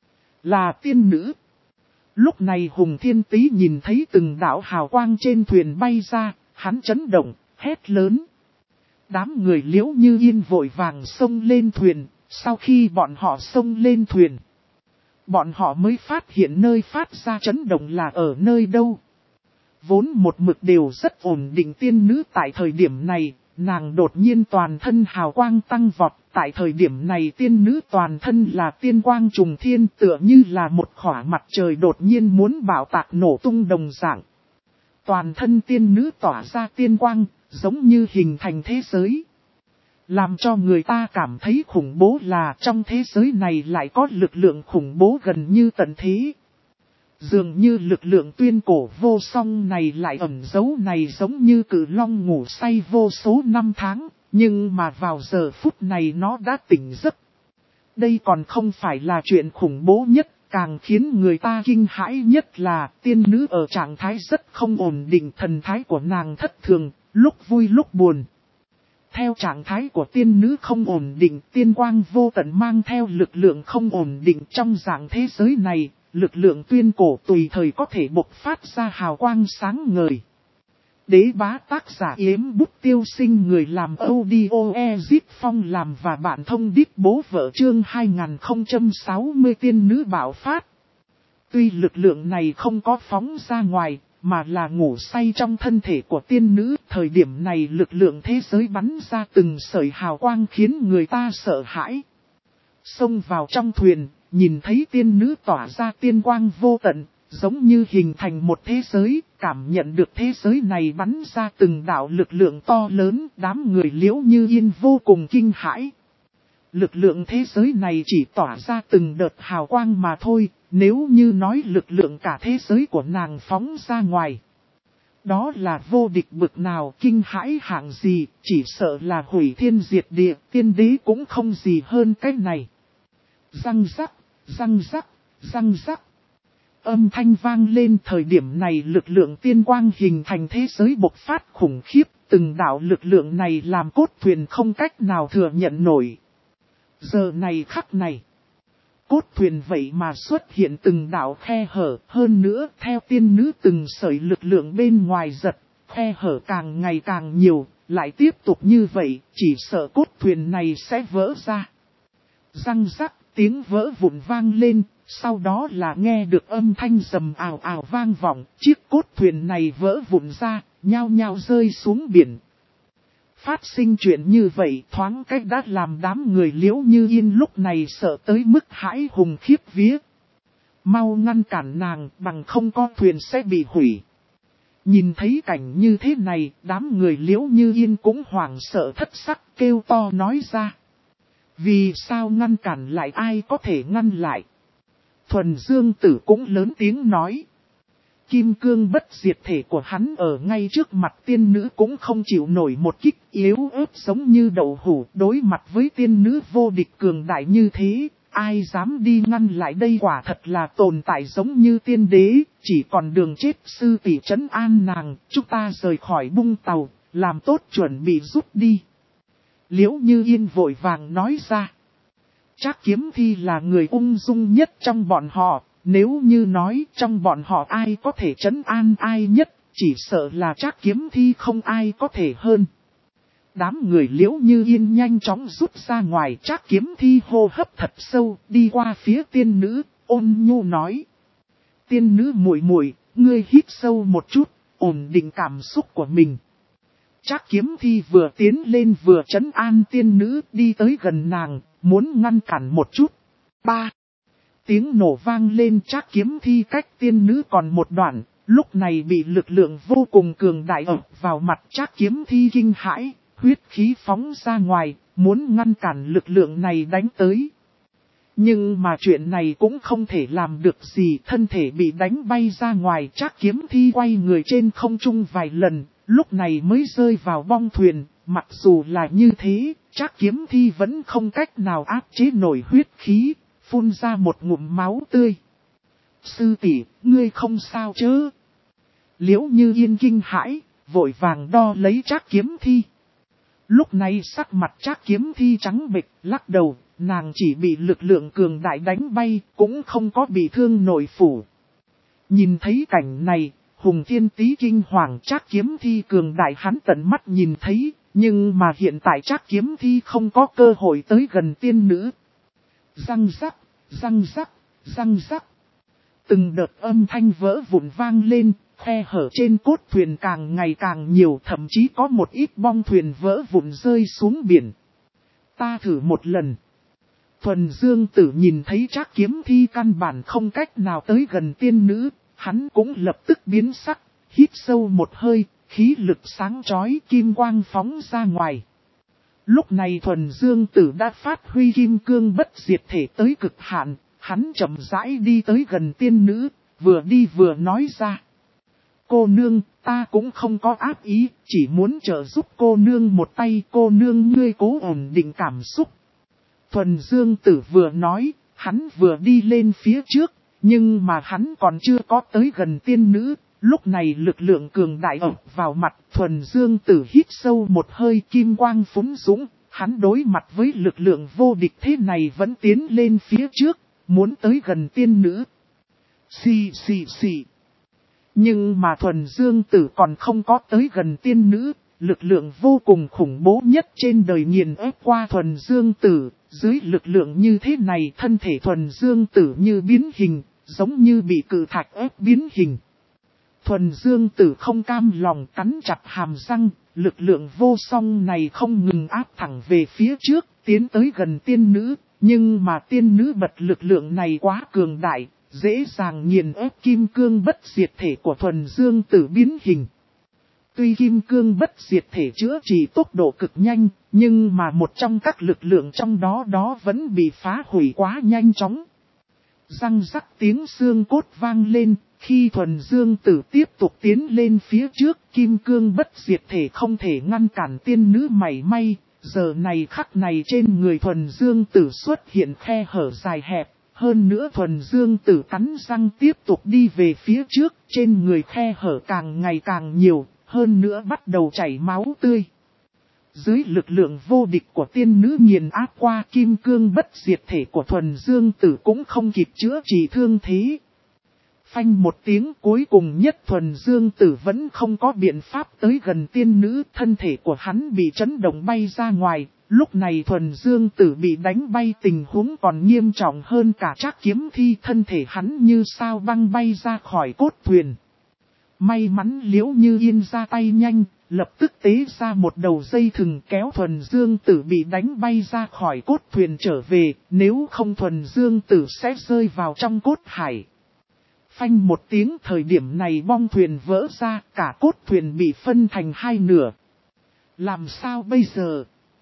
Là tiên nữ. Lúc này Hùng Thiên Tý nhìn thấy từng đạo hào quang trên thuyền bay ra, hắn chấn động, hét lớn. Đám người Liễu Như Yên vội vàng xông lên thuyền, sau khi bọn họ xông lên thuyền, bọn họ mới phát hiện nơi phát ra chấn động là ở nơi đâu. Vốn một mực đều rất ổn định tiên nữ tại thời điểm này, nàng đột nhiên toàn thân hào quang tăng vọt. Tại thời điểm này tiên nữ toàn thân là tiên quang trùng thiên tựa như là một khỏa mặt trời đột nhiên muốn bạo tạc nổ tung đồng dạng. Toàn thân tiên nữ tỏa ra tiên quang, giống như hình thành thế giới. Làm cho người ta cảm thấy khủng bố là trong thế giới này lại có lực lượng khủng bố gần như tận thế. Dường như lực lượng tuyên cổ vô song này lại ẩn giấu này giống như cự long ngủ say vô số năm tháng, nhưng mà vào giờ phút này nó đã tỉnh giấc. Đây còn không phải là chuyện khủng bố nhất, càng khiến người ta kinh hãi nhất là tiên nữ ở trạng thái rất không ổn định, thần thái của nàng thất thường, lúc vui lúc buồn. Theo trạng thái của tiên nữ không ổn định, tiên quang vô tận mang theo lực lượng không ổn định trong dạng thế giới này, lực lượng tuyên cổ tùy thời có thể bộc phát ra hào quang sáng ngời. Đế bá tác giả Yếm Bút Tiêu Sinh, người làm audio Ezip Phong làm và bạn thông điệp bố vợ chương 2060 tiên nữ bạo phát. Tuy lực lượng này không có phóng ra ngoài, mà là ngủ say trong thân thể của tiên nữ, thời điểm này lực lượng thế giới bắn ra từng sợi hào quang khiến người ta sợ hãi. Xông vào trong thuyền, nhìn thấy tiên nữ tỏa ra tiên quang vô tận, giống như hình thành một thế giới, cảm nhận được thế giới này bắn ra từng đạo lực lượng to lớn, đám người Liễu Như Yên vô cùng kinh hãi. Lực lượng thế giới này chỉ tỏa ra từng đợt hào quang mà thôi, nếu như nói lực lượng cả thế giới của nàng phóng ra ngoài. Đó là vô địch bực nào, kinh hãi hạng gì, chỉ sợ là hủy thiên diệt địa, tiên đế cũng không gì hơn cái này. Răng rắc, răng rắc, răng rắc. Âm thanh vang lên, thời điểm này lực lượng tiên quang hình thành thế giới bộc phát khủng khiếp, từng đạo lực lượng này làm cốt thuyền không cách nào thừa nhận nổi. Giờ này khắc này, cốt thuyền vậy mà xuất hiện từng đạo khe hở, hơn nữa theo tiên nữ từng sợi lực lượng bên ngoài giật, khe hở càng ngày càng nhiều, lại tiếp tục như vậy, chỉ sợ cốt thuyền này sẽ vỡ ra. Răng rắc, tiếng vỡ vụn vang lên, sau đó là nghe được âm thanh rầm ào ào vang vọng, chiếc cốt thuyền này vỡ vụn ra, nhao nhao rơi xuống biển. Phát sinh chuyện như vậy thoáng cách đã làm đám người Liễu Như Yên lúc này sợ tới mức hãi hùng khiếp vía. Mau ngăn cản nàng, bằng không con thuyền sẽ bị hủy. Nhìn thấy cảnh như thế này, đám người Liễu Như Yên cũng hoảng sợ thất sắc kêu to nói ra. Vì sao ngăn cản lại, ai có thể ngăn lại? Thuần Dương Tử cũng lớn tiếng nói. Kim cương bất diệt thể của hắn ở ngay trước mặt tiên nữ cũng không chịu nổi một kích, yếu ớt giống như đậu hũ, đối mặt với tiên nữ vô địch cường đại như thế, ai dám đi ngăn lại đây, quả thật là tồn tại giống như tiên đế, chỉ còn đường chết. Sư tỷ trấn an nàng, chúng ta rời khỏi bung tàu, làm tốt chuẩn bị rút đi. Liễu Như Yên vội vàng nói ra. Trác Kiếm Thi là người ung dung nhất trong bọn họ. Nếu như nói trong bọn họ ai có thể trấn an ai nhất, chỉ sợ là Trác Kiếm Thi không ai có thể hơn. Đám người Liễu Như Yên nhanh chóng rút ra ngoài, Trác Kiếm Thi hô hấp thật sâu, đi qua phía tiên nữ, ôn nhu nói. Tiên nữ muội muội, ngươi hít sâu một chút, ổn định cảm xúc của mình. Trác Kiếm Thi vừa tiến lên vừa trấn an tiên nữ, đi tới gần nàng, muốn ngăn cản một chút. 3. Tiếng nổ vang lên, Trác Kiếm Thi cách tiên nữ còn một đoạn, lúc này bị lực lượng vô cùng cường đại ập vào mặt. Trác Kiếm Thi kinh hãi, huyết khí phóng ra ngoài, muốn ngăn cản lực lượng này đánh tới. Nhưng mà chuyện này cũng không thể làm được gì, thân thể bị đánh bay ra ngoài. Trác Kiếm Thi quay người trên không trung vài lần, lúc này mới rơi vào bong thuyền. Mặc dù là như thế, Trác Kiếm Thi vẫn không cách nào áp chế nổi huyết khí, phun ra một ngụm máu tươi. Sư tỷ, ngươi không sao chứ? Liễu Như Yên kinh hãi, vội vàng đo lấy Trác Kiếm Thi. Lúc này sắc mặt Trác Kiếm Thi trắng bệch, lắc đầu, nàng chỉ bị lực lượng cường đại đánh bay, cũng không có bị thương nội phủ. Nhìn thấy cảnh này, Hùng Thiên Tý kinh hoàng. Trác Kiếm Thi cường đại hắn tận mắt nhìn thấy, nhưng mà hiện tại Trác Kiếm Thi không có cơ hội tới gần tiên nữ. Răng rắc, răng rắc, răng rắc. Từng đợt âm thanh vỡ vụn vang lên, khe hở trên cốt thuyền càng ngày càng nhiều, thậm chí có một ít bong thuyền vỡ vụn rơi xuống biển. Ta thử một lần. Thuần Dương Tử nhìn thấy Trác Kiếm Thi căn bản không cách nào tới gần tiên nữ, hắn cũng lập tức biến sắc, hít sâu một hơi, khí lực sáng chói, kim quang phóng ra ngoài. Lúc này thuần dương tử đã phát huy kim cương bất diệt thể tới cực hạn, hắn chậm rãi đi tới gần tiên nữ, vừa đi vừa nói ra. Cô nương, ta cũng không có ác ý, chỉ muốn trợ giúp cô nương một tay, cô nương ngươi cố ổn định cảm xúc. Thuần dương tử vừa nói, hắn vừa đi lên phía trước, nhưng mà hắn còn chưa có tới gần tiên nữ. Lúc này lực lượng cường đại ập vào mặt, thuần dương tử hít sâu một hơi, kim quang phúng dũng, hắn đối mặt với lực lượng vô địch thế này vẫn tiến lên phía trước, muốn tới gần tiên nữ. Xì. Nhưng mà thuần dương tử còn không có tới gần tiên nữ, lực lượng vô cùng khủng bố nhất trên đời nghiền ép qua thuần dương tử, dưới lực lượng như thế này thân thể thuần dương tử như biến hình, giống như bị cự thạch ép biến hình. Thuần dương tử không cam lòng cắn chặt hàm răng, lực lượng vô song này không ngừng áp thẳng về phía trước, tiến tới gần tiên nữ, nhưng mà tiên nữ bật lực lượng này quá cường đại, dễ dàng nghiền ép kim cương bất diệt thể của thuần dương tử biến hình. Tuy kim cương bất diệt thể chữa trị tốc độ cực nhanh, nhưng mà một trong các lực lượng trong đó vẫn bị phá hủy quá nhanh chóng. Răng rắc tiếng xương cốt vang lên, khi thuần dương tử tiếp tục tiến lên phía trước, kim cương bất diệt thể không thể ngăn cản tiên nữ mảy may. Giờ này khắc này trên người thuần dương tử xuất hiện khe hở dài hẹp, hơn nữa thuần dương tử cắn răng tiếp tục đi về phía trước, trên người khe hở càng ngày càng nhiều, hơn nữa bắt đầu chảy máu tươi. Dưới lực lượng vô địch của tiên nữ nghiền áp qua, kim cương bất diệt thể của thuần dương tử cũng không kịp chữa trị thương thế. Phanh một tiếng, cuối cùng nhất thuần dương tử vẫn không có biện pháp tới gần tiên nữ, thân thể của hắn bị chấn động bay ra ngoài. Lúc này thuần dương tử bị đánh bay, tình huống còn nghiêm trọng hơn cả Trác Kiếm Thi, thân thể hắn như sao băng bay ra khỏi cốt thuyền. May mắn Liễu Như Yên ra tay nhanh, lập tức tế ra một đầu dây thừng kéo thuần dương tử bị đánh bay ra khỏi cốt thuyền trở về, nếu không thuần dương tử sẽ rơi vào trong cốt hải. Phanh một tiếng, thời điểm này bong thuyền vỡ ra, cả cốt thuyền bị phân thành hai nửa. Làm sao bây giờ?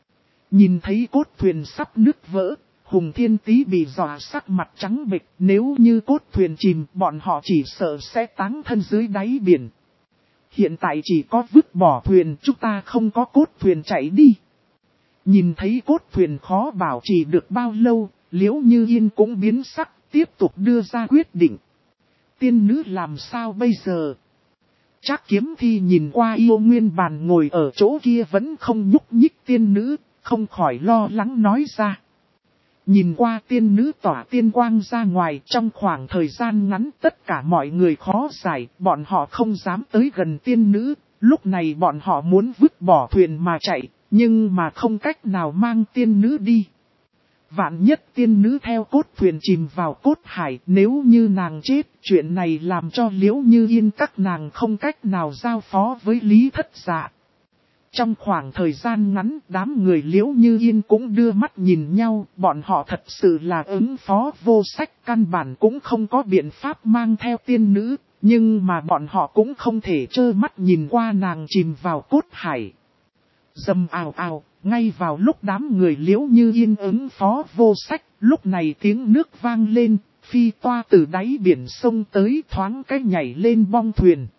Nhìn thấy cốt thuyền sắp nứt vỡ, Hùng Thiên Tý bị dọa sắc mặt trắng bệch, nếu như cốt thuyền chìm, bọn họ chỉ sợ sẽ táng thân dưới đáy biển. Hiện tại chỉ có vứt bỏ thuyền, chúng ta không có cốt thuyền chạy đi. Nhìn thấy cốt thuyền khó bảo trì được bao lâu, Liễu Như Yên cũng biến sắc, tiếp tục đưa ra quyết định. Tiên nữ làm sao bây giờ? Trác Kiếm Thi nhìn qua Yêu Nguyên Bàn ngồi ở chỗ kia vẫn không nhúc nhích tiên nữ, không khỏi lo lắng nói ra. Nhìn qua tiên nữ tỏa tiên quang ra ngoài, trong khoảng thời gian ngắn tất cả mọi người khó giải, bọn họ không dám tới gần tiên nữ, lúc này bọn họ muốn vứt bỏ thuyền mà chạy, nhưng mà không cách nào mang tiên nữ đi. Vạn nhất tiên nữ theo cốt thuyền chìm vào cốt hải, nếu như nàng chết, chuyện này làm cho Liễu Như Yên các nàng không cách nào giao phó với Lý Thất Dạ. Trong khoảng thời gian ngắn, đám người Liễu Như Yên cũng đưa mắt nhìn nhau, bọn họ thật sự là ứng phó vô sách, căn bản cũng không có biện pháp mang theo tiên nữ, nhưng mà bọn họ cũng không thể trơ mắt nhìn qua nàng chìm vào cốt hải. Rầm ào ào, ngay vào lúc đám người Liễu Như Yên ứng phó vô sách, lúc này tiếng nước vang lên, phi toa từ đáy biển sông tới thoáng cái nhảy lên bong thuyền.